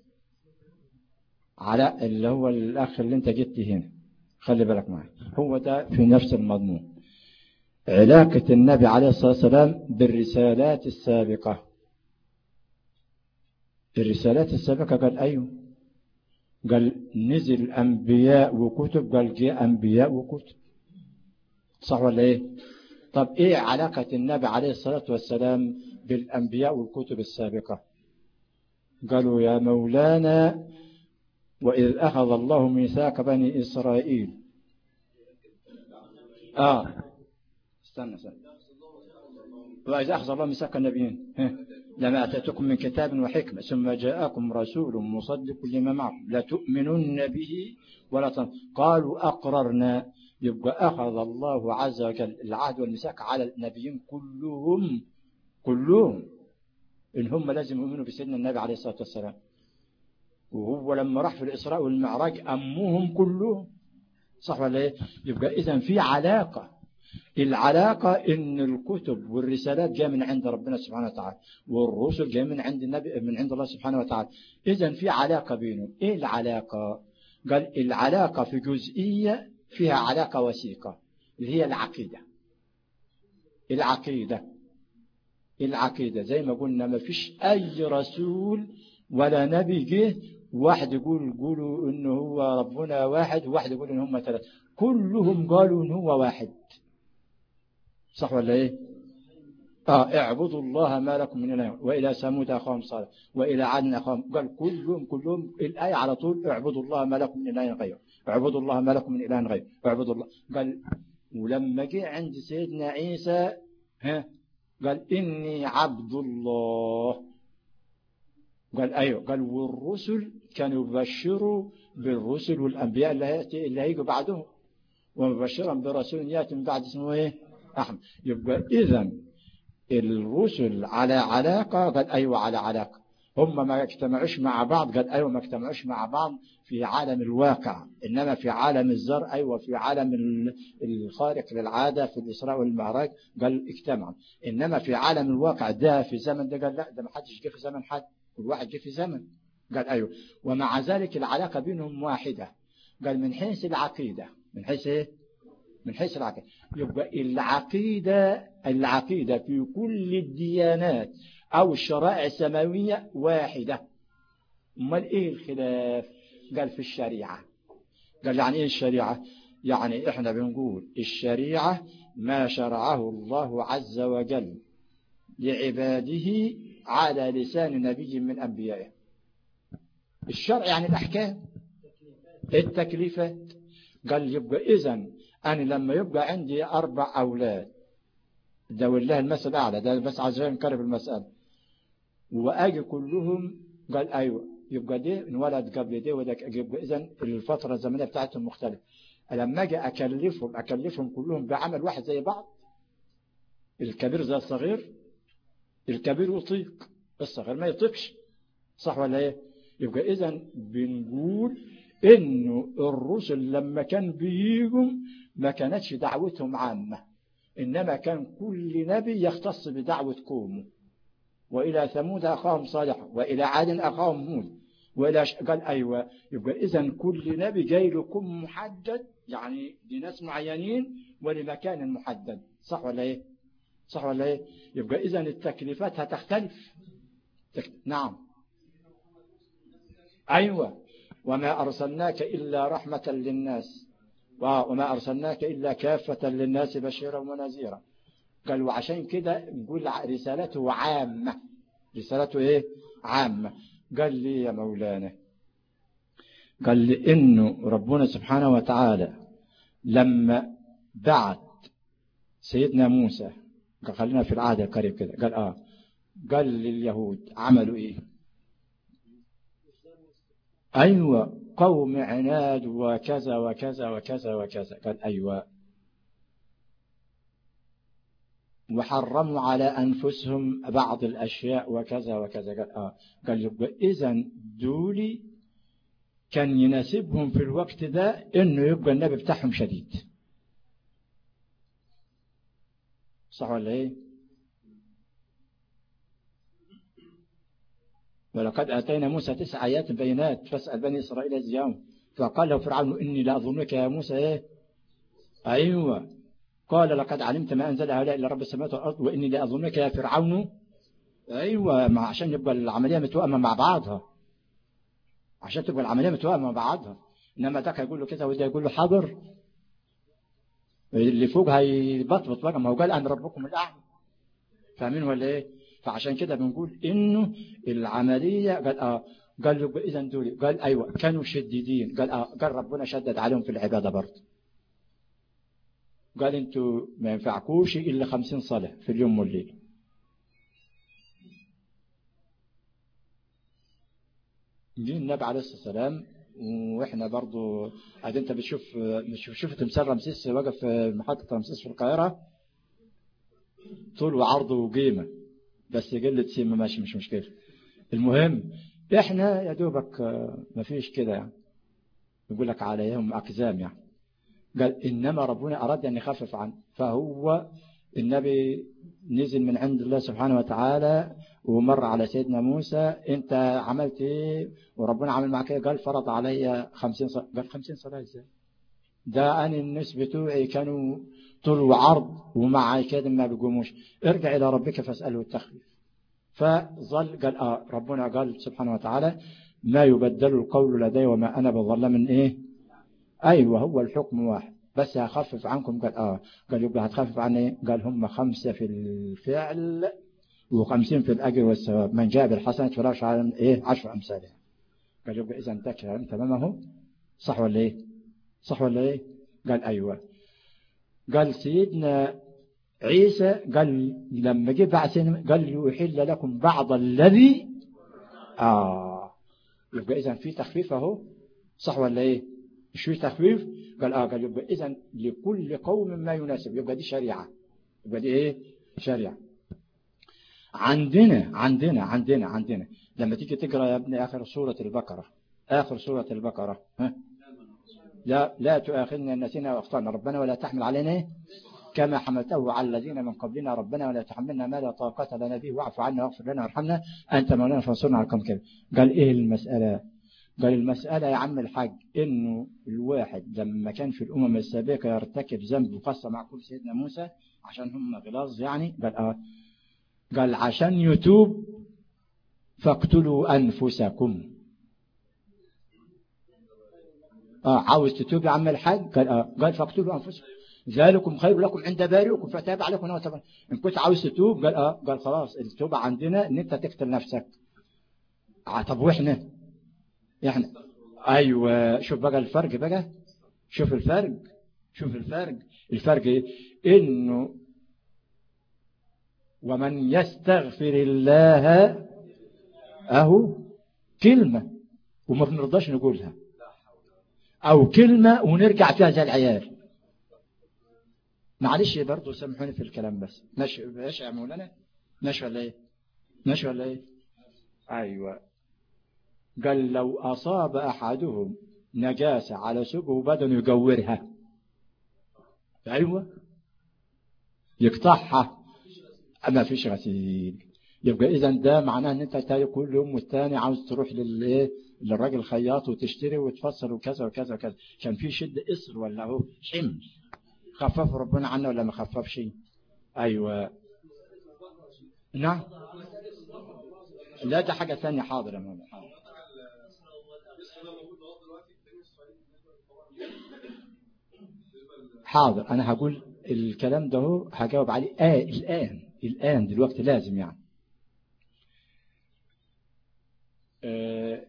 على اللي هو الأخ اللي أنت جبت هنا، خلي بالك معي، هو ده في نفس المضمون. علاقة النبي عليه الصلاة والسلام بالرسالات السابقة. الرسالات السابقة قال أيوه، قال نزل أنبياء وكتب، قال جاء أنبياء وكتب. صح ولا إيه؟ طب إيه علاقة النبي عليه الصلاة والسلام بالأنبياء والكتب السابقة؟ قالوا يا مولانا وإذ أخذ الله ميثاق بني إسرائيل. آه استنى استنى وإذ أخذ الله ميثاق النبيين لما أتيتكم من كتاب وحكمة ثم جاءكم رسول مصدق لما معكم لتؤمنن به ولا تنصرن قالوا أقررنا. يبقى أخذ الله عز وجل العهد والميثاق على النبيين كلهم كلهم إن هم لازم يؤمنوا بسيدنا النبي عليه الصلاة والسلام. وهو لما راح في الإسراء والمعراج أمهم كلهم. صح ولا إيه؟ يبقى إذن في علاقة. العلاقة إن الكتب والرسالات جاء من عند ربنا سبحانه وتعالى، والرسل جاء من عند النبي من عند الله سبحانه وتعالى. إذن في علاقة بينهم. إيه العلاقة؟ قال العلاقة في جزئية فيها علاقة وثيقة اللي هي العقيدة. العقيدة العقيدة زي ما قلنا ما فيش أي رسول ولا نبي جه واحد يقول يقولوا إنه هو ربنا واحد وواحد يقول إن هم ثلاثة، كلهم قالوا إن هو واحد. صح ولا إيه؟ آه اعبدوا الله ما لكم من إله. وإلى ثمود أخاهم صالح وإلى عاد أخاهم، قال كلهم كلهم الآية على طول اعبدوا الله ما لكم من إله غيره، اعبدوا الله ما لكم من إله غيره، اعبدوا الله. قال ولما جه عند سيدنا عيسى ها قال إني عبد الله. قال أيوه. قال والرسل كانوا يبشروا بالرسل والأنبياء اللي اللي هيجوا بعدهم ومبشرا برسول يأتي من بعد اسمه إيه؟ أحمد. يبقى إذن الرسل على علاقة. قال أيوة على علاقة. هم ما اجتمعوش مع بعض. قال أيوة ما اجتمعوش مع بعض في عالم الواقع، إنما في عالم الزر. أيوة في عالم الخارق للعادة في الإسراء والمعراج قال اجتمعوا، إنما في عالم الواقع ده في زمن ده قال لا ده ما حدش جه في زمن حد، كل واحد جه في زمن. قال أيوة. ومع ذلك العلاقة بينهم واحدة. قال من حيث العقيدة. من حيث إيه؟ من حيث العقيدة. يبقى العقيدة العقيدة في كل الديانات أو الشرائع السماوية واحدة. امال إيه الخلاف؟ قال في الشريعة. قال يعني إيه الشريعة؟ يعني إحنا بنقول الشريعة ما شرعه الله عز وجل لعباده على لسان نبي من أنبيائه. الشرع يعني الأحكام التكليفات. قال يبقى إذن أنا لما يبقى عندي أربع أولاد ده والله المثل أعلى ده بس عشان نقرب المسألة وأجي كلهم قال أيوة يبقى دي انولد قبل دي وده يبقى إذن الفترة الزمنية بتاعتهم مختلفة. لما أجي أكلفهم أكلفهم كلهم بعمل واحد زي بعض، الكبير زي الصغير، الكبير يطيق الصغير ما يطيقش. صح ولا إيه؟ يبقى إذن بنقول إنه الرسل لما كان بيجوا ما كانتش دعوتهم عامة، إنما كان كل نبي يختص بدعوة قومه. وإلى ثمود أخاهم صالح وإلى عاد أخاهم هود وإلى ش... قال أيوة. يبقى إذن كل نبي جاي لكم محدد يعني لناس معينين ولمكان محدد. صح ولا إيه؟ صح ولا إيه؟ يبقى إذن التكليفات هتختلف. تك... نعم أيوة. وما أرسلناك إلا رحمة للناس وما أرسلناك إلا كافة للناس بشيرا ونذيرا. قال وعشان كده نقول رسالته عامة. رسالته إيه؟ عامة. قال لي يا مولانا، قال لي إنه ربنا سبحانه وتعالى لما بعت سيدنا موسى، قال خلينا في العهد القريب كده، قال آه قال لليهود عملوا إيه؟ أيوة قوم عناد وكذا وكذا وكذا وكذا. قال أيوة وحرموا على أنفسهم بعض الأشياء وكذا وكذا. قال آه قال يبقى إذن دولي كان يناسبهم في الوقت ده إنه يبقى النبي بتاعهم شديد. صح ولا إيه؟ ولقد آتينا موسى تسع آيات بينات فاسأل بني إسرائيل إذ جاءهم فقال له فرعون إني لأظنك يا موسى إيه؟ أيوة قال لقد علمت ما أنزل هؤلاء إلا رب السماوات والأرض وإني لأظنك يا فرعون. أيوة ما عشان يبقى العملية متوائمة مع بعضها، عشان تبقى العملية متوائمة مع بعضها. إنما ده يقول له كذا وده يقول له حاضر، اللي فوق هيبطبط بقى، ما هو قال أنا ربكم الأعلى. فاهمين ولا إيه؟ فعشان كده بنقول إنه العملية قال آه قال له إذا دول قال أيوة كانوا شديدين. قال آه قال ربنا شدد عليهم في العبادة برضه. قال أنتوا ما ينفعكوش إلا خمسين صلاة في اليوم والليل. جه النبي عليه الصلاة والسلام وإحنا برضه قاعد أنت بتشوف بتشوف شوف تمثال رمسيس واقف في محطة رمسيس في القاهرة طول وعرض وقيمة بس قلة سيمة ماشي مش مشكلة. المهم إحنا يا دوبك ما فيش كده يعني يقول لك عليهم أقزام يعني. قال إنما ربنا أراد أن يخفف عنه فهو النبي نزل من عند الله سبحانه وتعالى ومر على سيدنا موسى أنت عملت إيه وربنا عمل معك إيه؟ قال فرض علي خمسين صلاة. قال خمسين صلاة إزاي؟ ده أنا الناس بتوعي كانوا طول وعرض ومع كده ما بيقوموش. ارجع إلى ربك فاسأله التخفيف. فظل قال آه ربنا قال سبحانه وتعالى ما يبدل القول لدي وما أنا بظلم من إيه. أيوة هو الحكم واحد بس هخفف عنكم. قال آه قال يبقى هتخفف عن إيه؟ قال هم خمسة في الفعل وخمسين في الأجر والثواب من جاء بالحسنة فلاش على إيه عشر أمثالها. قال يبقى إذا انتكر تمامه. صح ولا إيه؟ صح ولا إيه؟ قال أيوة. قال سيدنا عيسى قال لما جه بعد سنة قال يحل لكم بعض الذي آه يبقى إذا في تخفيف أهو. صح ولا إيه؟ مش في تخفيف؟ قال آه قال يبقى إذا لكل قوم ما يناسب. يبقى دي شريعة. يبقى دي إيه؟ شريعة. عندنا عندنا عندنا عندنا لما تيجي تقرأ يا ابني آخر سورة البقرة آخر سورة البقرة ها لا لا تؤاخذنا إن نسينا وأخطأنا ربنا ولا تحمل علينا كما حملته على الذين من قبلنا ربنا ولا تحملنا ما لا طاقة لنا به واعف عنا واغفر لنا وارحمنا أنت مولانا فانصرنا على القوم الكافرين. قال إيه المسألة؟ قال المسألة يا عم الحاج إنه الواحد لما كان في الأمم السابقة يرتكب ذنب وقصة مع كل سيدنا موسى عشان هم غلاظ يعني. قال آه قال عشان يتوب فاقتلوا أنفسكم. آه عاوز تتوب يا عم الحاج؟ قال آه قال فاقتلوا أنفسكم ذلكم خير لكم عند بارئكم فتاب عليكم وتاب. إن كنت عاوز تتوب قال آه قال خلاص التوبة عندنا إن أنت تقتل نفسك. آه طب وإحنا إحنا أيوة شوف بقى الفرق بقى شوف الفرق شوف الفرق الفرق إيه؟ إنه ومن يستغفر الله أهو كلمة وما بنرضاش نقولها أو كلمة ونرجع فيها زي العيال. معلش برضو سامحوني في الكلام بس ماشي ماشي يا مولانا ماشي ولا إيه ماشي ولا إيه. أيوة قال لو أصاب أحدهم نجاسة على سبه وبدن يجورها أيوة يقطعها ما فيش غسيل. يبقى إذا ده معناه ان انت تلاقي كل يوم والثاني عاوز تروح للايه للراجل خياط وتشتري وتفصل وكذا وكذا وكذا. كان في شده اسر ولا هو حمل خفف ربنا عنا ولا ما خففش؟ ايوه نعم لا ده حاجه ثانيه. حاضر يا مولانا. حاضر أنا هقول الكلام ده هو هجاوب عليه آه الآن الآن دلوقتي لازم يعني آه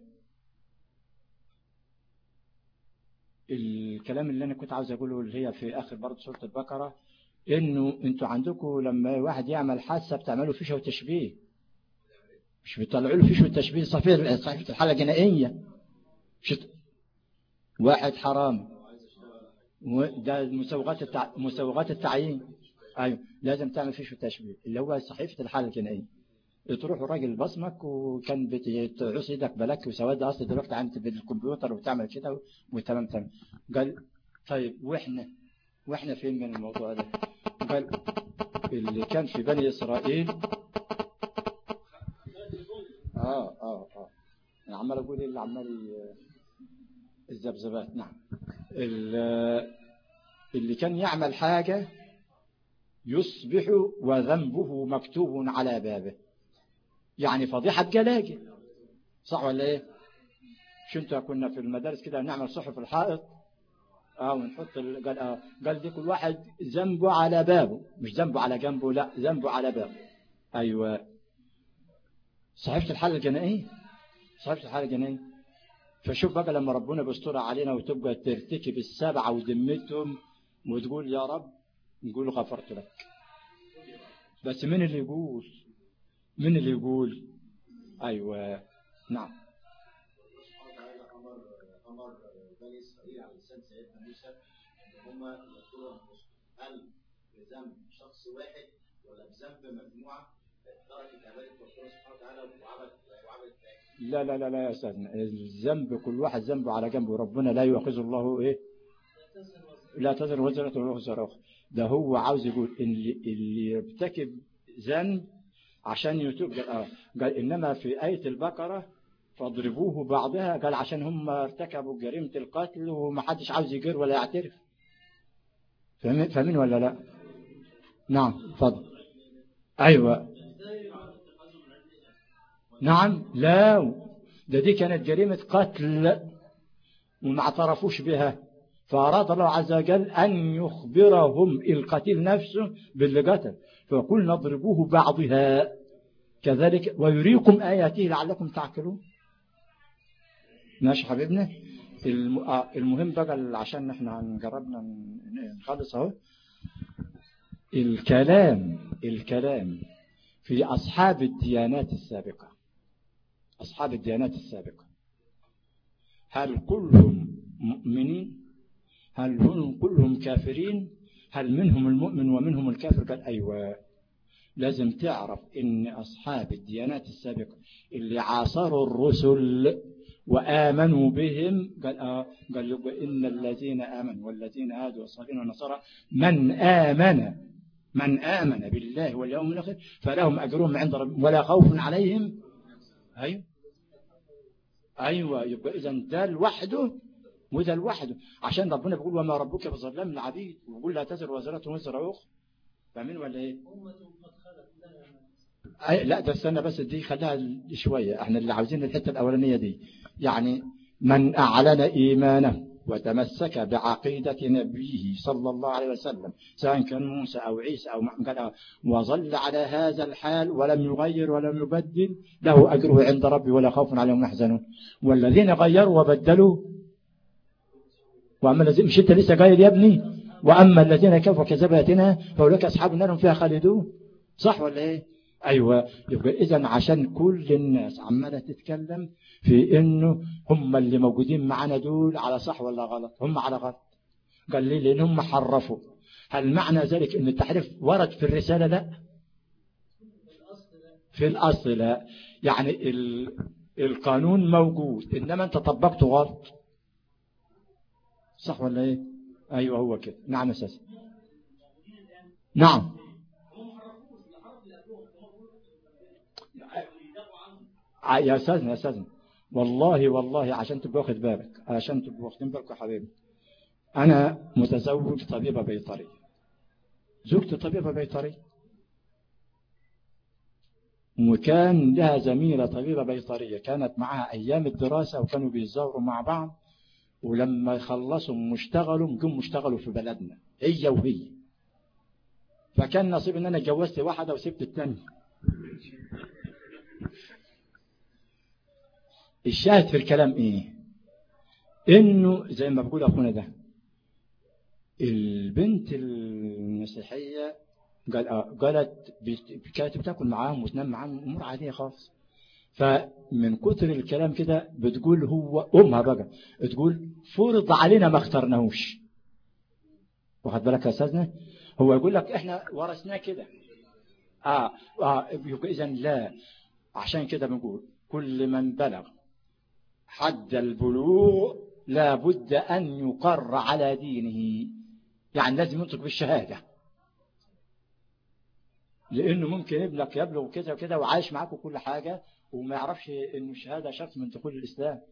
الكلام اللي أنا كنت عاوز أقوله اللي هي في آخر برضه سورة البقرة إنه أنتوا عندكم لما واحد يعمل حادثة بتعملوا فيشه وتشبيه مش بتطلعوا له فيشه وتشبيه صحيفة صحيفة الحالة الجنائية مش واحد حرام ده مسوغات التع... مسوغات التعيين ايوه لازم تعمل فيش التشبيه اللي هو صحيفه الحاله الجنائيه تروح الراجل بصمك وكان بتعوس ايدك بلاك وسواد اصل دلوقتي عملت بالكمبيوتر وبتعمل كده وتمام تمام قال طيب واحنا واحنا فين من الموضوع ده قال اللي كان في بني اسرائيل اه اه اه انا عمال اقول اللي عمال الذبذبات نعم اللي كان يعمل حاجة يصبح وذنبه مكتوب على بابه يعني فضيحة جلاجة صح ولا ايه مش انتوا كنا في المدارس كده نعمل صحف الحائط اه ونحط ال... قال اه قال دي كل واحد ذنبه على بابه مش ذنبه على جنبه لا ذنبه على بابه ايوه صحيفة الحالة الجنائية صحيفة الحالة الجنائية فشوف بقى لما ربنا بيستر علينا وتبقى ترتكب السبعة وذمتهم وتقول يا رب نقول غفرت لك بس من اللي يقول من اللي يقول ايوه نعم امر امر بني اسرائيل على لسان سيدنا موسى ان هم يذكروا هل بذنب شخص واحد ولا بذنب مجموعه تركت عباده ربنا سبحانه وتعالى وعبد وعبد لا لا لا لا يا أستاذنا الذنب كل واحد ذنبه على جنبه ربنا لا يؤاخذ الله إيه لا تزر وزرة وزر أخرى ده هو عاوز يقول إن اللي يرتكب ذنب عشان يتوب قال, قال إنما في آية البقرة فاضربوه بعضها قال عشان هم ارتكبوا جريمة القتل ومحدش عاوز يجر ولا يعترف فاهمين ولا لا نعم فضل أيوة نعم لا ده دي كانت جريمة قتل وما اعترفوش بها فأراد الله عز وجل أن يخبرهم القتيل نفسه باللي قتل فيقول نضربوه بعضها كذلك ويريكم آياته لعلكم تعقلون ماشي حبيبنا المهم بقى عشان احنا هنجربنا نخلص اهو الكلام الكلام في أصحاب الديانات السابقة أصحاب الديانات السابقة هل كلهم مؤمنين هل هم كلهم كافرين هل منهم المؤمن ومنهم الكافر قال أيوة لازم تعرف إن أصحاب الديانات السابقة اللي عاصروا الرسل وآمنوا بهم قال آه قال إن الذين آمنوا والذين هادوا والصابين والنصارى من آمن من آمن بالله واليوم الآخر فلهم أجرهم عند ربهم ولا خوف عليهم أيوة أيوة يبقى إذا ده لوحده وده لوحده عشان ربنا بيقول وما ربك بظلام للعبيد وبيقول لا تزر وزرة وزر أخرى فاهمين ولا إيه؟ أي لا ده استنى بس دي خليها شوية احنا اللي عاوزين الحتة الأولانية دي يعني من أعلن إيمانه وتمسك بعقيدة نبيه صلى الله عليه وسلم سواء كان موسى أو عيسى أو محمد وظل على هذا الحال ولم يغير ولم يبدل له أجره عند ربي ولا خوف عليهم يحزنون والذين غيروا وبدلوا وأما الذين مش أنت لسه غير يا ابني وأما الذين كفروا كذباتنا فأولئك أصحاب النار فيها خالدون صح ولا إيه؟ أيوة يبقى إذن عشان كل الناس عمالة تتكلم في إنه هم اللي موجودين معنا دول على صح ولا غلط هم على غلط قال لي لأن هم حرفوا هل معنى ذلك إن التحريف ورد في الرسالة لا في الأصل لا يعني ال... القانون موجود إنما أنت طبقته غلط صح ولا إيه أيوة هو كده نعم أساسا نعم يا أستاذنا يا أستاذنا والله والله عشان تبقى واخد بالك عشان تبقى واخدين بالك يا حبيبي أنا متزوج طبيبة بيطرية زوجتي طبيبة بيطرية وكان لها زميلة طبيبة بيطرية كانت معها أيام الدراسة وكانوا بيتزاوروا مع بعض ولما خلصوا مشتغلوا جم مشتغلوا في بلدنا هي وهي. فكان نصيب ان انا اتجوزت واحده وسبت الثانيه. الشاهد في الكلام ايه؟ انه زي ما بقول اخونا ده، البنت المسيحيه قال اه قالت كانت بتاكل معاهم وتنام معاهم امور عاديه خالص. فمن كتر الكلام كده بتقول هو امها بقى تقول فرض علينا ما اخترناهوش. واخد بالك يا استاذنا؟ هو يقول لك احنا ورثناه كده. اه اه اذا لا، عشان كده بنقول كل من بلغ حد البلوغ لا بد ان يقر على دينه، يعني لازم ينطق بالشهاده، لانه ممكن ابنك يبلغ كذا وكذا وعايش معاك وكل حاجه وما يعرفش انه الشهاده شرط من دخول الاسلام،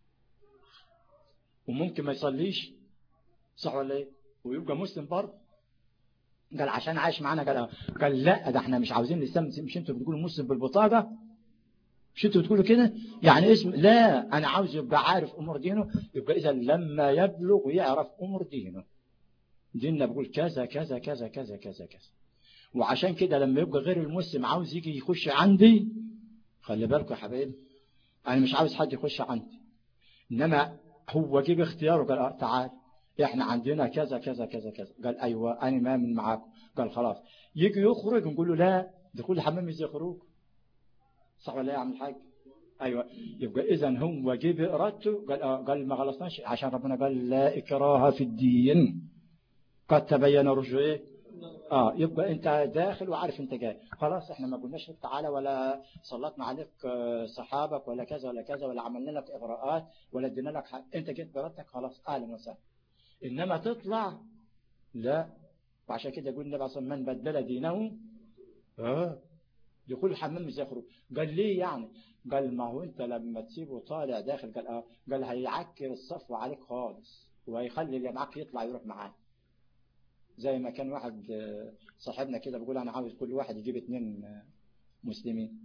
وممكن ما يصليش، صح ولا ايه؟ ويبقى مسلم برضه. قال عشان عايش معانا قال قال لا، ده احنا مش عاوزين الاسلام. مش انتوا بتقولوا مسلم بالبطاقه؟ مش انتوا بتقولوا كده؟ يعني اسم لا، انا عاوز يبقى عارف امور دينه. يبقى اذا لما يبلغ ويعرف امور دينه، ديننا بيقول كذا كذا كذا كذا كذا كذا. وعشان كده لما يبقى غير المسلم عاوز يجي يخش عندي، خلي بالكم يا حبايبي، انا مش عاوز حد يخش عندي، انما هو جه باختياره قال اه تعال احنا عندنا كذا كذا كذا كذا. قال ايوه انا ما من معاكم. قال خلاص. يجي يخرج نقول له لا، دخول الحمام ازاي خروج، صح ولا ايه يا عم الحاج؟ ايوه. يبقى اذا هو جه بارادته قال اه قال ما غلطناش، عشان ربنا قال لا اكراه في الدين قد تبين رشد ايه. اه يبقى انت داخل وعارف انت جاي خلاص. احنا ما قلناش لك تعالى ولا سلطنا عليك صحابك ولا كذا ولا كذا ولا عملنا لك اغراءات ولا ادينا لك حق. انت جيت بارادتك خلاص اهلا وسهلا. انما تطلع لا. وعشان كده يقول النبي صلى الله عليه وسلم من بدل دينه اه يقول الحمام مش يخرج. قال ليه يعني؟ قال ما هو انت لما تسيبه طالع داخل قال اه قال هيعكر الصفو عليك خالص وهيخلي اللي معاك يطلع يروح معاه. زي ما كان واحد صاحبنا كده بيقول انا عاوز كل واحد يجيب اثنين مسلمين.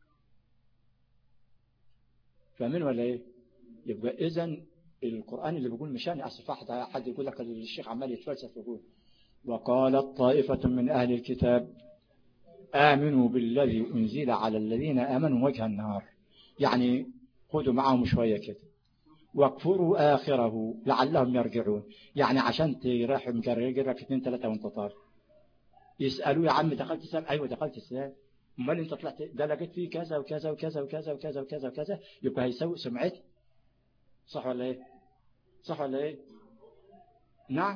فاهمين ولا ايه؟ يبقى اذا القرآن اللي بيقول مشان اصل حد يقول لك الشيخ عمال يتفلسف يقول وقالت طائفة من اهل الكتاب آمنوا بالذي انزل على الذين آمنوا وجه النهار، يعني خدوا معهم شوية كده واكفروا آخره لعلهم يرجعون، يعني عشان تروح مجرجرك اثنين ثلاثة وانت طالع يسألوا يا عم دخلت الإسلام؟ أيوة دخلت الإسلام. امال انت طلعت ده لقيت فيه كذا وكذا وكذا وكذا وكذا وكذا وكذا، يبقى هيسوي سمعتي، صح ولا ايه؟ صح ولا ايه؟ نعم.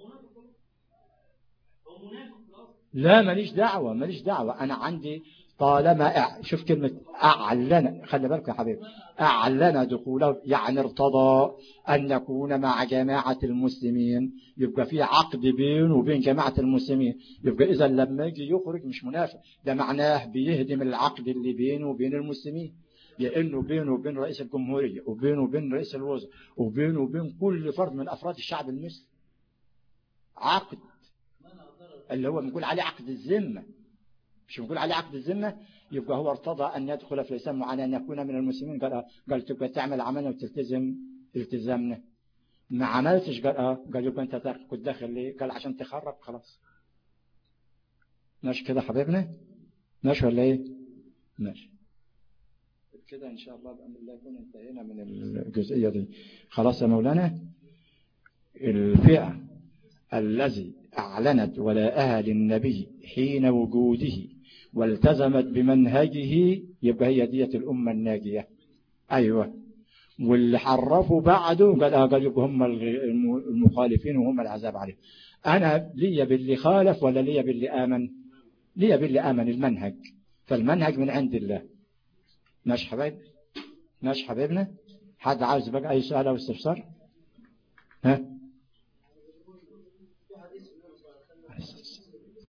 لا ماليش دعوة ماليش دعوة. أنا عندي طالما شوف كلمة أعلن، خلي بالك يا حبيبي، أعلن دخوله يعني ارتضى أن نكون مع جماعة المسلمين، يبقى في عقد بينه وبين جماعة المسلمين. يبقى إذا لما يجي يخرج مش منافق، ده معناه بيهدم العقد اللي بينه وبين المسلمين، لأنه بينه وبين رئيس الجمهورية وبينه وبين رئيس الوزراء وبينه وبين كل فرد من أفراد الشعب المصري عقد اللي هو بنقول عليه عقد الذمة، مش بنقول عليه عقد الذمة. يبقى هو ارتضى أن يدخل في الإسلام وعلى أن يكون من المسلمين. قال اه قال تبقى تعمل عملنا وتلتزم التزامنا. ما عملتش قال اه قال يبقى أنت كنت داخل ليه؟ قال عشان تخرب خلاص. ماشي كده حبيبنا؟ ماشي ولا ايه؟ ماشي كده إن شاء الله بأمر الله يكون انتهينا من الجزئية دي. خلاص يا مولانا. الفئة الذي أعلنت ولاءها للنبي حين وجوده والتزمت بمنهجه يبقى هي دية الأمة الناجية. أيوة. واللي حرفوا بعده قال قال يبقى هم المخالفين وهم العذاب عليهم. أنا لي باللي خالف ولا لي باللي آمن؟ لي باللي آمن المنهج، فالمنهج من عند الله. ماشي حبايب؟ ماشي حبايبنا؟ حد عاوز بقى أي سؤال أو استفسار؟ ها؟